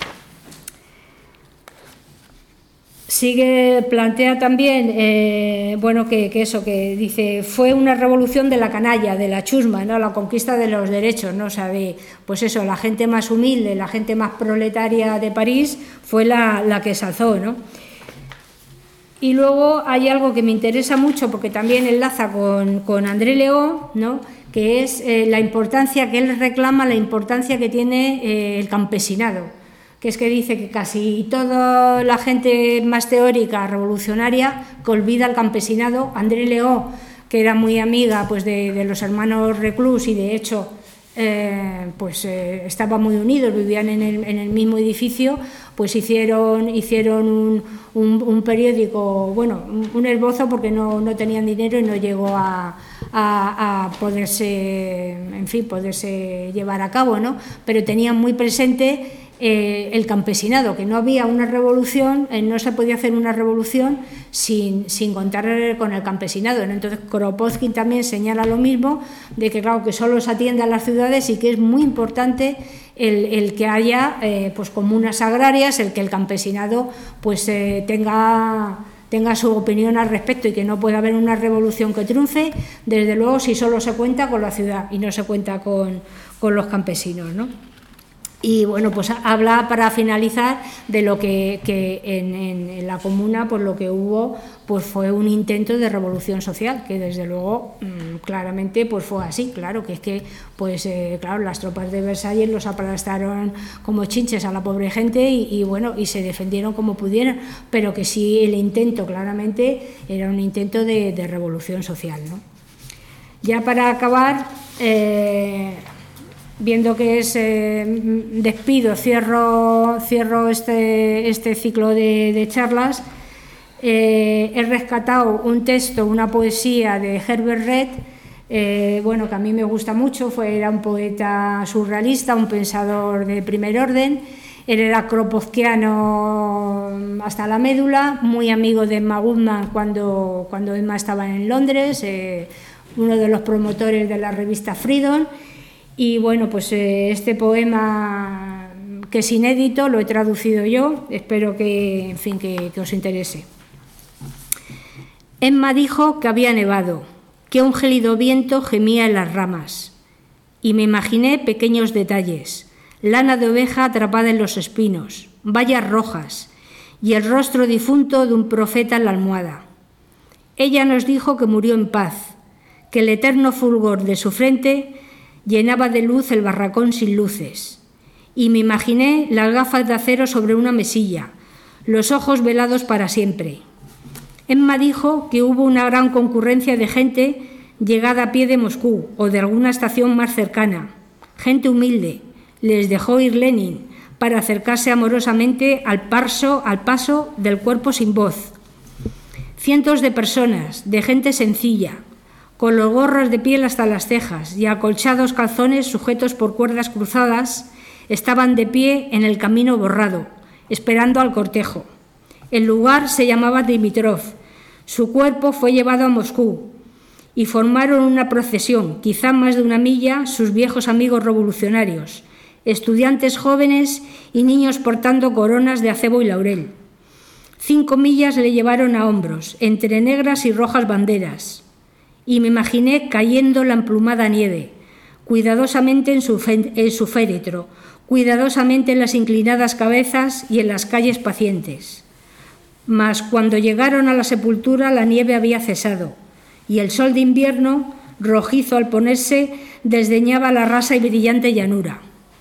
Plantea también, bueno, que eso, que dice, fue una revolución de la canalla, de la chusma, ¿no?, la conquista de los derechos, ¿no? O sea, pues eso, la gente más humilde, la gente más proletaria de París fue la que se alzó, ¿no? Y luego hay algo que me interesa mucho, porque también enlaza con André Leó, ¿no?, que es la importancia que él reclama, la importancia que tiene el campesinado, que es que dice que casi toda la gente más teórica revolucionaria que olvida al campesinado. André Leó que era muy amiga pues de los hermanos Reclus y de hecho estaban muy unidos, vivían en el mismo edificio, pues hicieron un periódico, bueno, un esbozo porque no tenían dinero y no llegó a poderse, en fin, poderse llevar a cabo, ¿no? Pero tenían muy presente el campesinado, que no había una revolución, no se podía hacer una revolución sin contar con el campesinado, ¿no? Entonces Kropotkin también señala lo mismo, de que claro, que solo se atiende a las ciudades y que es muy importante el que haya pues comunas agrarias, el que el campesinado pues tenga su opinión al respecto y que no pueda haber una revolución que triunfe, desde luego si solo se cuenta con la ciudad y no se cuenta con los campesinos, ¿no? Y bueno, pues habla para finalizar de lo que en la comuna pues lo que hubo pues fue un intento de revolución social, que desde luego claramente pues fue así, claro, que es que pues claro, las tropas de Versalles los aplastaron como chinches a la pobre gente y bueno, y se defendieron como pudieron, pero que sí el intento claramente era un intento de revolución social, ¿no? Ya para acabar, viendo que es despido, cierro este ciclo de charlas. He rescatado un texto, una poesía de Herbert Read, bueno, que a mí me gusta mucho, era un poeta surrealista, un pensador de primer orden. Él era kropotkiano hasta la médula, muy amigo de Emma Goodman cuando Emma estaba en Londres, uno de los promotores de la revista Freedom. Y bueno, pues este poema, que es inédito, lo he traducido yo, espero que, en fin, que os interese. Emma dijo que había nevado, que un gélido viento gemía en las ramas, y me imaginé pequeños detalles, lana de oveja atrapada en los espinos, bayas rojas, y el rostro difunto de un profeta en la almohada. Ella nos dijo que murió en paz, que el eterno fulgor de su frente llenaba de luz el barracón sin luces, y me imaginé las gafas de acero sobre una mesilla, los ojos velados para siempre. Emma dijo que hubo una gran concurrencia de gente llegada a pie de Moscú o de alguna estación más cercana, gente humilde, les dejó ir Lenin para acercarse amorosamente al paso del cuerpo sin voz. Cientos de personas, de gente sencilla, con los gorros de piel hasta las cejas y acolchados calzones sujetos por cuerdas cruzadas, estaban de pie en el camino borrado, esperando al cortejo. El lugar se llamaba Dimitrov. Su cuerpo fue llevado a Moscú y formaron una procesión, quizá más de una milla, sus viejos amigos revolucionarios, estudiantes jóvenes y niños portando coronas de acebo y laurel. 5 millas le llevaron a hombros, entre negras y rojas banderas, y me imaginé cayendo la emplumada nieve, cuidadosamente en su féretro, cuidadosamente en las inclinadas cabezas y en las calles pacientes. Mas cuando llegaron a la sepultura la nieve había cesado, y el sol de invierno, rojizo al ponerse, desdeñaba la rasa y brillante llanura.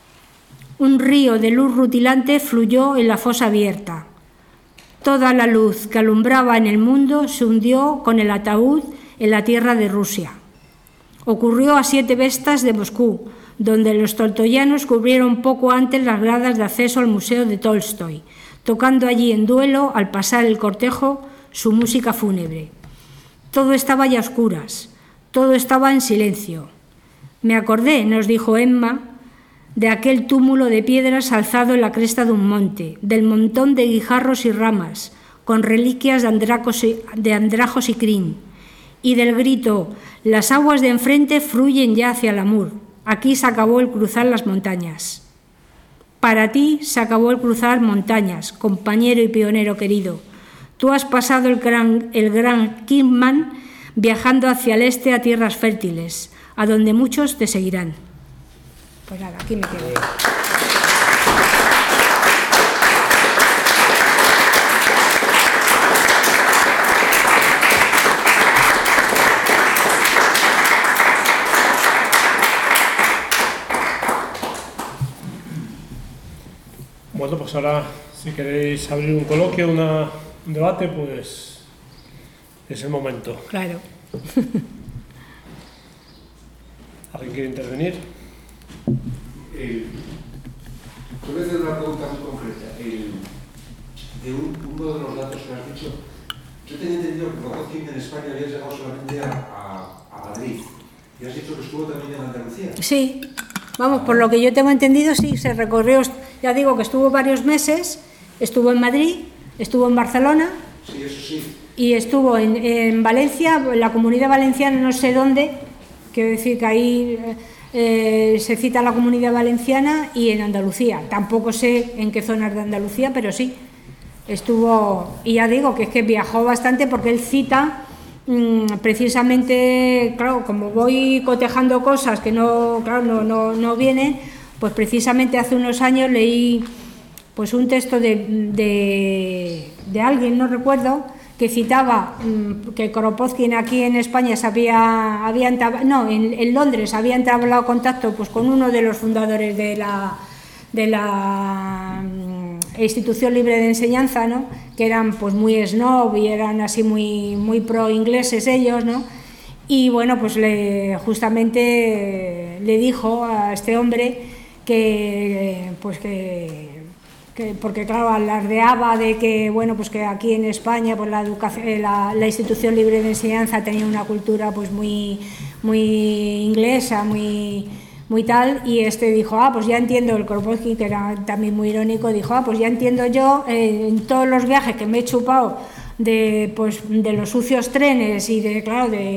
Un río de luz rutilante fluyó en la fosa abierta. Toda la luz que alumbraba en el mundo se hundió con el ataúd en la tierra de Rusia. Ocurrió a 7 vestas de Moscú, donde los toltoyanos cubrieron poco antes las gradas de acceso al Museo de Tolstoy, tocando allí en duelo, al pasar el cortejo, su música fúnebre. Todo estaba ya a oscuras, todo estaba en silencio. Me acordé, nos dijo Emma, de aquel túmulo de piedras alzado en la cresta de un monte, del montón de guijarros y ramas, con reliquias de andrajos y crin, y del grito: las aguas de enfrente fluyen ya hacia el Amur. Aquí se acabó el cruzar las montañas. Para ti se acabó el cruzar montañas, compañero y pionero querido. Tú has pasado el gran Kingman viajando hacia el este a tierras fértiles, a donde muchos te seguirán. Pues nada, aquí me quedo. Bueno, pues ahora, si queréis abrir un coloquio, un debate, pues es el momento. Claro. ¿Alguien quiere intervenir? Te voy a hacer una pregunta muy concreta. De uno de los datos que has dicho, yo tenía entendido que Kropotkin en España había llegado solamente a Madrid. ¿Y has dicho que estuvo también en Andalucía? Sí, vamos, por lo que yo tengo entendido, sí, se recorrió, ya digo que estuvo varios meses, estuvo en Madrid, estuvo en Barcelona. Sí, eso sí. Y estuvo en Valencia, en la Comunidad Valenciana, no sé dónde, quiero decir que ahí se cita la Comunidad Valenciana, y en Andalucía. Tampoco sé en qué zonas de Andalucía, pero sí, estuvo, y ya digo que es que viajó bastante porque él cita precisamente, claro, como voy cotejando cosas que no, claro, no vienen, pues precisamente hace unos años leí pues un texto de alguien, no recuerdo, que citaba que Kropotkin aquí en España en Londres había entablado contacto pues con uno de los fundadores de la Institución Libre de Enseñanza, ¿no? Que eran pues muy snob y eran así muy pro ingleses ellos, ¿no? Y bueno, pues justamente le dijo a este hombre que porque claro, alardeaba de que bueno, pues que aquí en España pues la Institución Libre de Enseñanza tenía una cultura pues muy inglesa, muy tal, y este dijo, pues ya entiendo, el Kropotkin, que era también muy irónico, dijo, pues ya entiendo yo en todos los viajes que me he chupado de los sucios trenes y de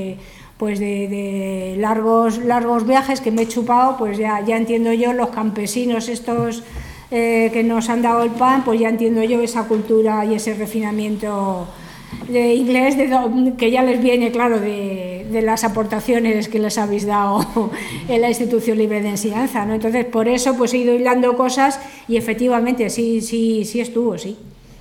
largos viajes que me he chupado, pues ya entiendo yo los campesinos estos que nos han dado el pan, pues ya entiendo yo esa cultura y ese refinamiento de inglés que ya les viene, claro, de las aportaciones que les habéis dado en la Institución Libre de Enseñanza, ¿no? Entonces, por eso pues he ido hilando cosas y efectivamente sí estuvo, sí.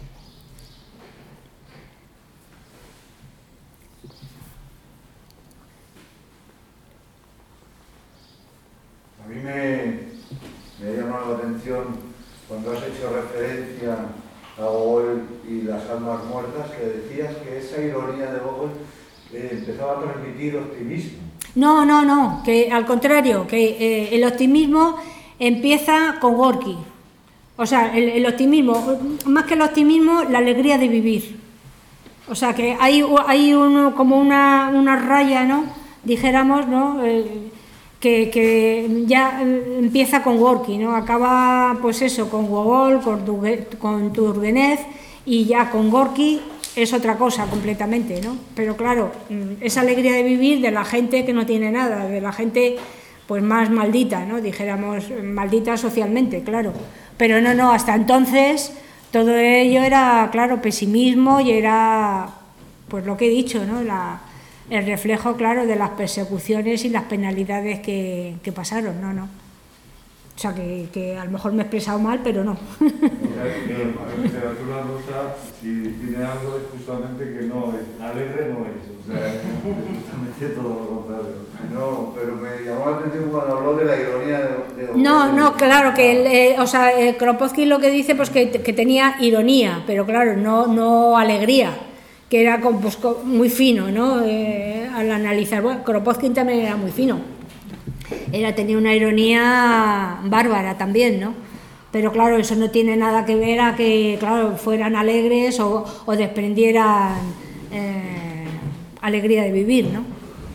A mí me ha llamado la atención cuando has hecho referencia a Gogol y las almas muertas, que decías que esa ironía de Gogol empezaba a transmitir optimismo. No, que al contrario, que el optimismo empieza con Gorky. O sea, el optimismo, más que el optimismo, la alegría de vivir. O sea, que hay como una raya, ¿no? Dijéramos, ¿no? Que ya empieza con Gorky, ¿no? Acaba, pues eso, con Gogol, con Turgenev, y ya con Gorky es otra cosa completamente, ¿no? Pero claro, esa alegría de vivir de la gente que no tiene nada, de la gente pues más maldita, ¿no? Dijéramos, maldita socialmente, claro. Pero no, hasta entonces todo ello era, claro, pesimismo y era, pues lo que he dicho, ¿no? El reflejo, claro, de las persecuciones y las penalidades que pasaron, no. O sea, que a lo mejor me he expresado mal, pero no. La literatura rusa, si tiene algo, es justamente que no es alegre, no es. O sea, es justamente todo lo contrario. No, pero me llamó la atención cuando habló de la ironía de No, claro, que Kropotkin lo que dice, pues que tenía ironía, pero claro, no alegría, que era pues, muy fino, ¿no? Al analizar, bueno, Kropotkin también era muy fino. Tenía una ironía bárbara también, ¿no? Pero claro, eso no tiene nada que ver a que, claro, fueran alegres o desprendieran alegría de vivir, ¿no?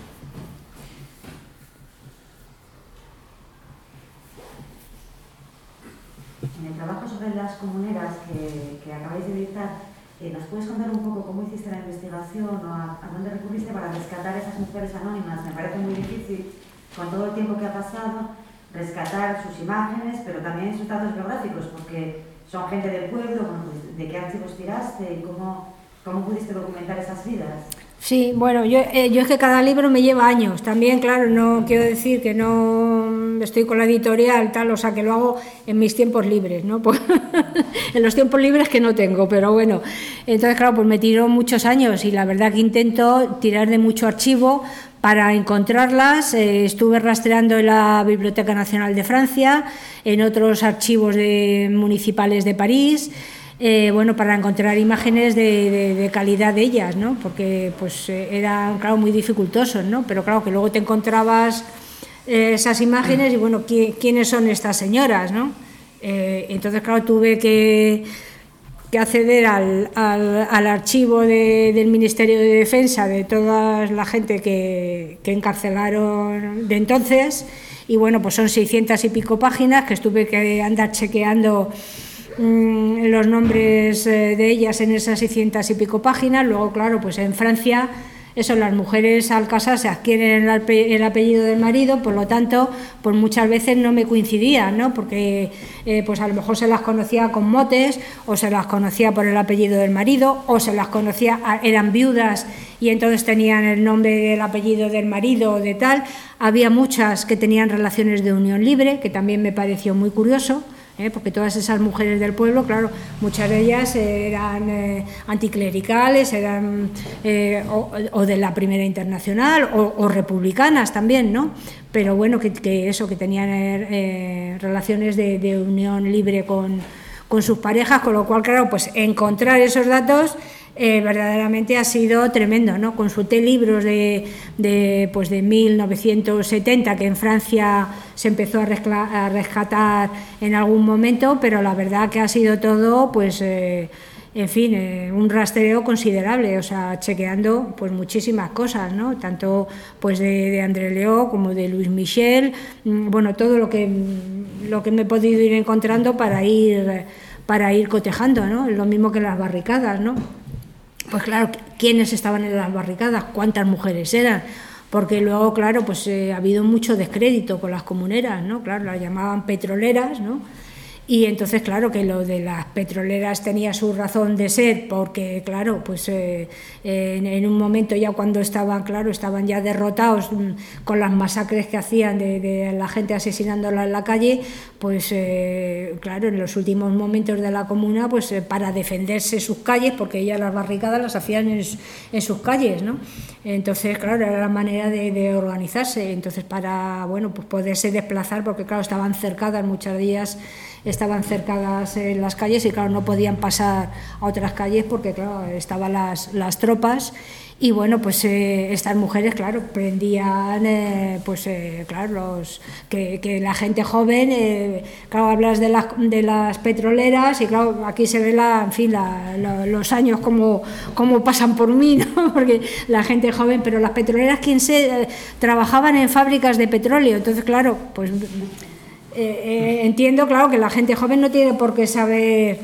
En el trabajo sobre las comuneras que acabáis de dictar, ¿nos puedes contar un poco cómo hiciste la investigación o a dónde recurriste para rescatar a esas mujeres anónimas? Me parece muy difícil, con todo el tiempo que ha pasado, rescatar sus imágenes, pero también sus datos biográficos, porque son gente del pueblo. Bueno, pues, ¿de qué archivos tiraste y cómo pudiste documentar esas vidas? Sí, bueno, yo es que cada libro me lleva años. También, claro, no quiero decir que no estoy con la editorial, tal, o sea, que lo hago en mis tiempos libres, ¿no? Pues, en los tiempos libres que no tengo, pero bueno. Entonces, claro, pues me tiró muchos años y la verdad que intento tirar de mucho archivo para encontrarlas. Estuve rastreando en la Biblioteca Nacional de Francia, en otros archivos municipales de París, bueno, para encontrar imágenes de calidad de ellas, ¿no? Porque pues eran, claro, muy dificultosos, ¿no? Pero claro, que luego te encontrabas esas imágenes y bueno, ¿quiénes son estas señoras, no? Entonces, claro, tuve que acceder al archivo del Ministerio de Defensa de toda la gente que encarcelaron de entonces, y bueno, pues son 600 y pico páginas que estuve que andar chequeando los nombres de ellas en esas 600 y pico páginas. Luego, claro, pues en Francia, eso, las mujeres al casarse adquieren el apellido del marido, por lo tanto, pues muchas veces no me coincidían, ¿no? Porque pues a lo mejor se las conocía con motes, o se las conocía por el apellido del marido, o se las conocía, eran viudas y entonces tenían el nombre, el apellido del marido o de tal. Había muchas que tenían relaciones de unión libre, que también me pareció muy curioso. Porque todas esas mujeres del pueblo, claro, muchas de ellas eran anticlericales, eran o de la Primera Internacional o republicanas también, ¿no? Pero bueno, que tenían relaciones de unión libre con sus parejas, con lo cual, claro, pues encontrar esos datos verdaderamente ha sido tremendo, ¿no? Consulté libros de 1970, que en Francia se empezó a rescatar en algún momento, pero la verdad que ha sido todo, pues, en fin, un rastreo considerable, o sea, chequeando pues muchísimas cosas, ¿no? Tanto pues de André Leó como de Louis Michel, bueno, todo lo que me he podido ir encontrando para ir cotejando, ¿no? Lo mismo que las barricadas, ¿no? Pues claro, ¿quiénes estaban en las barricadas? ¿Cuántas mujeres eran? Porque luego, claro, pues ha habido mucho descrédito con las comuneras, ¿no? Claro, las llamaban petroleras, ¿no? Y entonces, claro, que lo de las petroleras tenía su razón de ser, porque, claro, pues en un momento ya cuando estaban ya derrotados con las masacres que hacían de la gente asesinándola en la calle, pues, claro, en los últimos momentos de la comuna, pues para defenderse sus calles, porque ellas las barricadas las hacían en sus calles, ¿no? Entonces, claro, era la manera de organizarse, entonces para, bueno, pues poderse desplazar, porque, claro, estaban cercadas muchas de ellas, estaban cercadas en las calles y claro, no podían pasar a otras calles porque claro, estaban las tropas y bueno, pues estas mujeres, claro, prendían, claro, que la gente joven, claro, hablas de las petroleras y claro, aquí se ve los años como pasan por mí, ¿no? Porque la gente joven, pero las petroleras, trabajaban en fábricas de petróleo, entonces claro, pues entiendo, claro, que la gente joven no tiene por qué saber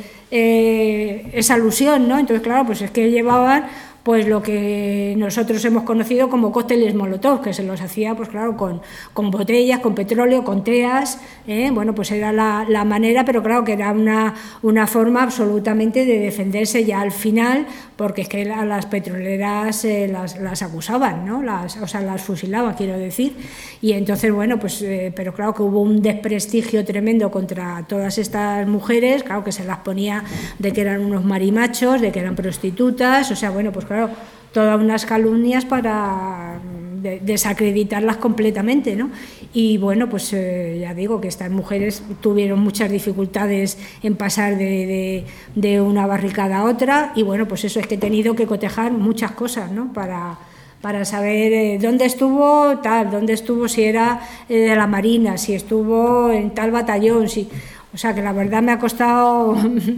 esa alusión, ¿no? Entonces, claro, pues es que llevaban pues lo que nosotros hemos conocido como cócteles molotov, que se los hacía, pues claro, con botellas, con petróleo, con teas, bueno, pues era la manera, pero claro que era una forma absolutamente de defenderse ya al final, porque es que a las petroleras las acusaban, ¿no? Las fusilaban, quiero decir, y entonces, bueno, pues, pero claro que hubo un desprestigio tremendo contra todas estas mujeres, claro que se las ponía de que eran unos marimachos, de que eran prostitutas, o sea, bueno, pues claro, todas unas calumnias para desacreditarlas completamente, ¿no? Y bueno, pues ya digo que estas mujeres tuvieron muchas dificultades en pasar de una barricada a otra y bueno, pues eso es que he tenido que cotejar muchas cosas, ¿no? Para saber dónde estuvo, si era de la Marina, si estuvo en tal batallón, o sea que la verdad me ha costado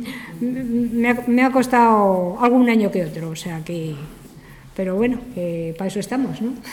algún año que otro, o sea que, pero bueno, que para eso estamos, ¿no?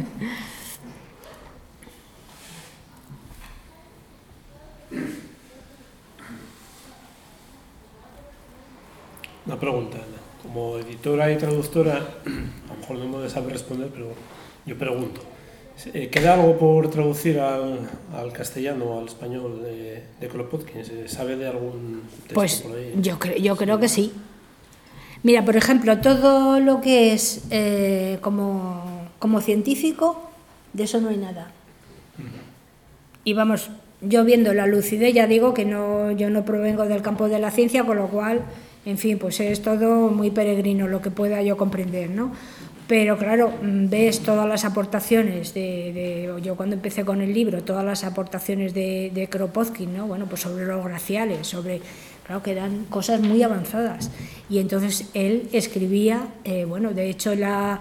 Una pregunta, Ana. Como editora y traductora, a lo mejor no me sabe responder, pero yo pregunto. ¿Queda algo por traducir al castellano o al español de Kropotkin? ¿Se sabe de algún texto pues, por ahí? Yo creo que sí. Mira, por ejemplo, todo lo que es como científico, de eso no hay nada. Y vamos, yo viendo la lucidez, ya digo que yo no provengo del campo de la ciencia, con lo cual, en fin, pues es todo muy peregrino lo que pueda yo comprender, ¿no? Pero claro, ves todas las aportaciones yo cuando empecé con el libro, todas las aportaciones de Kropotkin, ¿no? Bueno, pues sobre los glaciales, claro que eran cosas muy avanzadas. Y entonces él escribía, bueno, de hecho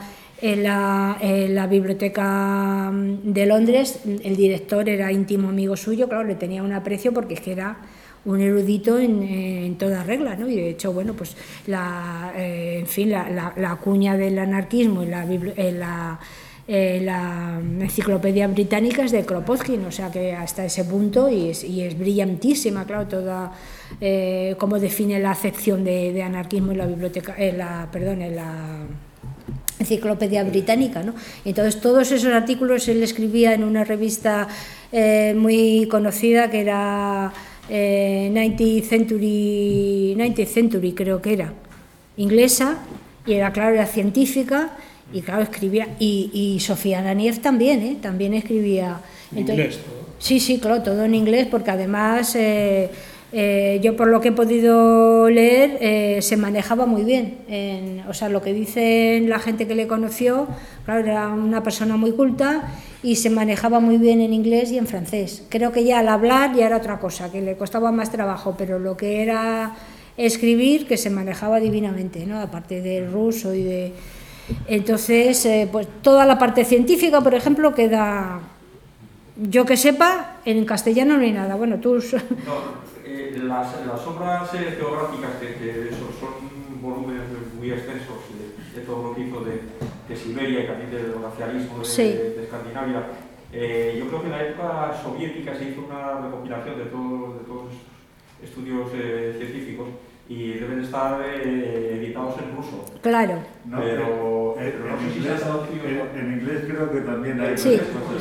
en la biblioteca de Londres. El director era íntimo amigo suyo, claro, le tenía un aprecio porque es que era un erudito en toda regla, ¿no? Y de hecho, bueno, pues la cuña del anarquismo en la enciclopedia británica es de Kropotkin, o sea que hasta ese punto, y es brillantísima, claro, toda cómo define la acepción de anarquismo en la biblioteca, en la enciclopedia británica, ¿no? Entonces todos esos artículos él escribía en una revista muy conocida que era 90th Century, creo que era, inglesa, y era, claro, era científica, y claro, escribía, y Sofía Ananiev también, también escribía. Entonces, inglés, ¿no? Sí, claro, todo en inglés, porque además yo, por lo que he podido leer, se manejaba muy bien. O sea, lo que dicen la gente que le conoció, claro, era una persona muy culta y se manejaba muy bien en inglés y en francés. Creo que ya al hablar ya era otra cosa, que le costaba más trabajo, pero lo que era escribir, que se manejaba divinamente, ¿no? Aparte del ruso y de... Entonces, pues toda la parte científica, por ejemplo, queda, yo que sepa, en castellano no hay nada. Bueno, tú... No, las obras geográficas que son volúmenes muy extensos de todo lo que hizo de Siberia y también del glacialismo de Escandinavia, yo creo que en la época soviética se hizo una recopilación de todos estos estudios científicos y deben estar editados en ruso. Claro. No, pero en, no sé si inglés, se ha traducido. en inglés creo que también hay. Sí.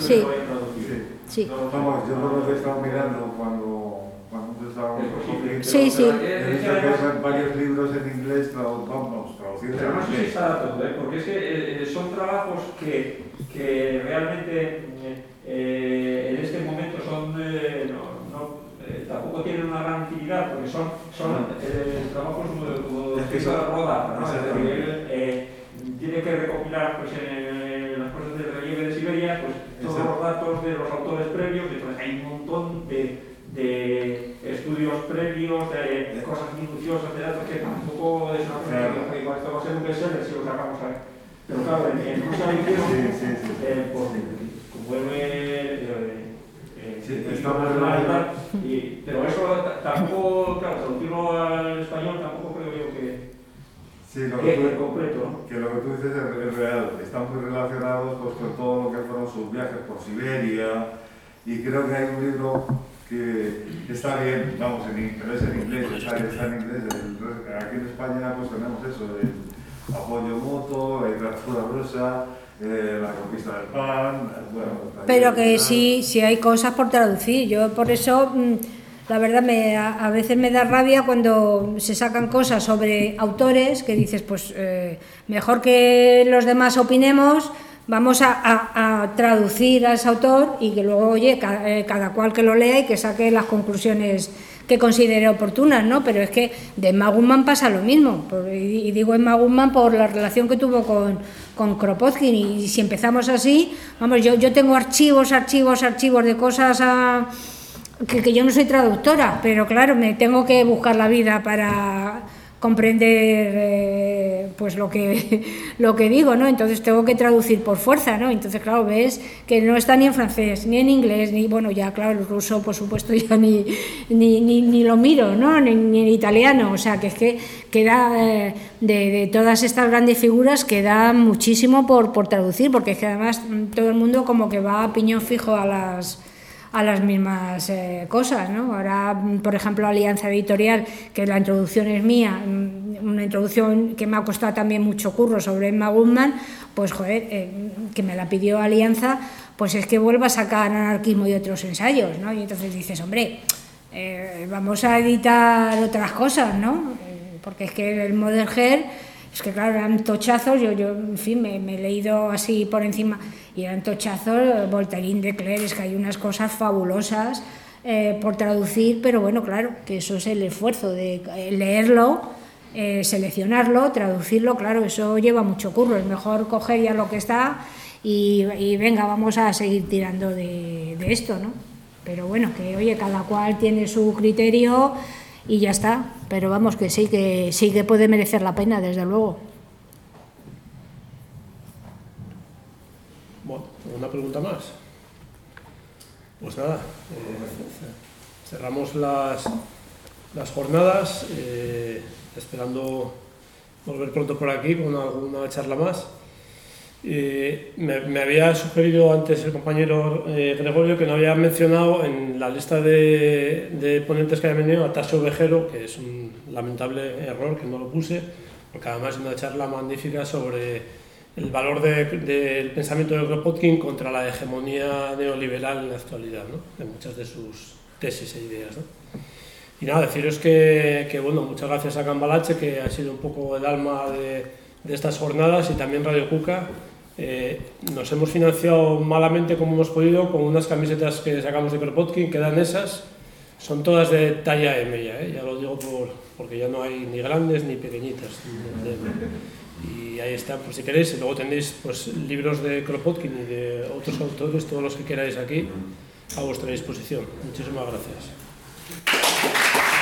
Vamos, yo no los he estado mirando cuando estábamos. Sí. He visto que son varios libros en inglés traducidos. Pero no sé si está todo, porque es que son trabajos que realmente en este momento son tampoco tienen una gran utilidad, porque son trabajos como de roda, ¿no? Tiene que recopilar pues, las cosas del relieve de Siberia, pues, todos los datos de los autores previos, entonces hay un montón de estudios previos, de cosas minuciosas, de datos que tampoco es una cosa que igual esto va a ser un bestseller si lo sacamos a ver. Pero claro, en mucha edición, como pero eso tampoco, claro, traducirlo al español tampoco creo yo que es completo, ¿no? Que lo que tú dices es real, están muy relacionados pues, con todo lo que fueron sus viajes por Siberia, y creo que hay un libro que está bien, vamos, pero es en inglés, está en inglés. Aquí en España pues tenemos eso, el apoyo mutuo, la literatura rusa, la conquista del pan, bueno... Pero que sí hay cosas por traducir. Yo por eso, la verdad, a veces me da rabia cuando se sacan cosas sobre autores que dices, pues mejor que los demás opinemos, vamos a traducir a ese autor y que luego, oye, cada cual que lo lea y que saque las conclusiones que considere oportunas, ¿no? Pero es que de Emma Goodman pasa lo mismo, y digo Emma Goodman por la relación que tuvo con Kropotkin, y si empezamos así, vamos, yo tengo archivos de cosas que yo no soy traductora, pero claro, me tengo que buscar la vida para comprender pues lo que digo, ¿no? Entonces tengo que traducir por fuerza, ¿no? Entonces, claro, ves que no está ni en francés, ni en inglés, ni, bueno, ya claro, el ruso, por supuesto, ya ni lo miro, ¿no? Ni en italiano, o sea, que es que queda de todas estas grandes figuras queda muchísimo por traducir, porque es que además todo el mundo como que va a piñón fijo a las mismas cosas, ¿no? Ahora, por ejemplo, Alianza Editorial, que la introducción es mía, una introducción que me ha costado también mucho curro sobre Emma Goodman, pues joder, que me la pidió Alianza, pues es que vuelva a sacar Anarquismo y otros ensayos, ¿no? Y entonces dices, hombre, vamos a editar otras cosas, ¿no? Porque es que el Modern Hair, es que claro, eran tochazos, yo en fin, me he leído así por encima, y eran tochazos, Voltaire de Clerc, es que hay unas cosas fabulosas por traducir, pero bueno, claro, que eso es el esfuerzo de leerlo, seleccionarlo, traducirlo, claro, eso lleva mucho curro, es mejor coger ya lo que está y venga, vamos a seguir tirando de esto, ¿no? Pero bueno, que oye, cada cual tiene su criterio y ya está, pero vamos, que sí que puede merecer la pena, desde luego. Bueno, ¿alguna pregunta más? Pues nada, cerramos las jornadas, esperando volver pronto por aquí con alguna charla más. Me había sugerido antes el compañero Gregorio que no había mencionado en la lista de ponentes que había venido a Tasio Vejero, que es un lamentable error que no lo puse, porque además es una charla magnífica sobre el valor del pensamiento de Kropotkin contra la hegemonía neoliberal en la actualidad, ¿no? De muchas de sus tesis e ideas, ¿no? Y nada, deciros que bueno, muchas gracias a Cambalache, que ha sido un poco el alma de estas jornadas, y también Radio Cuca. Nos hemos financiado malamente como hemos podido con unas camisetas que sacamos de Kropotkin, quedan esas, son todas de talla M ya lo digo porque ya no hay ni grandes ni pequeñitas. Y ahí están, por si queréis, y luego tenéis pues, libros de Kropotkin y de otros autores, todos los que queráis aquí, a vuestra disposición. Muchísimas gracias.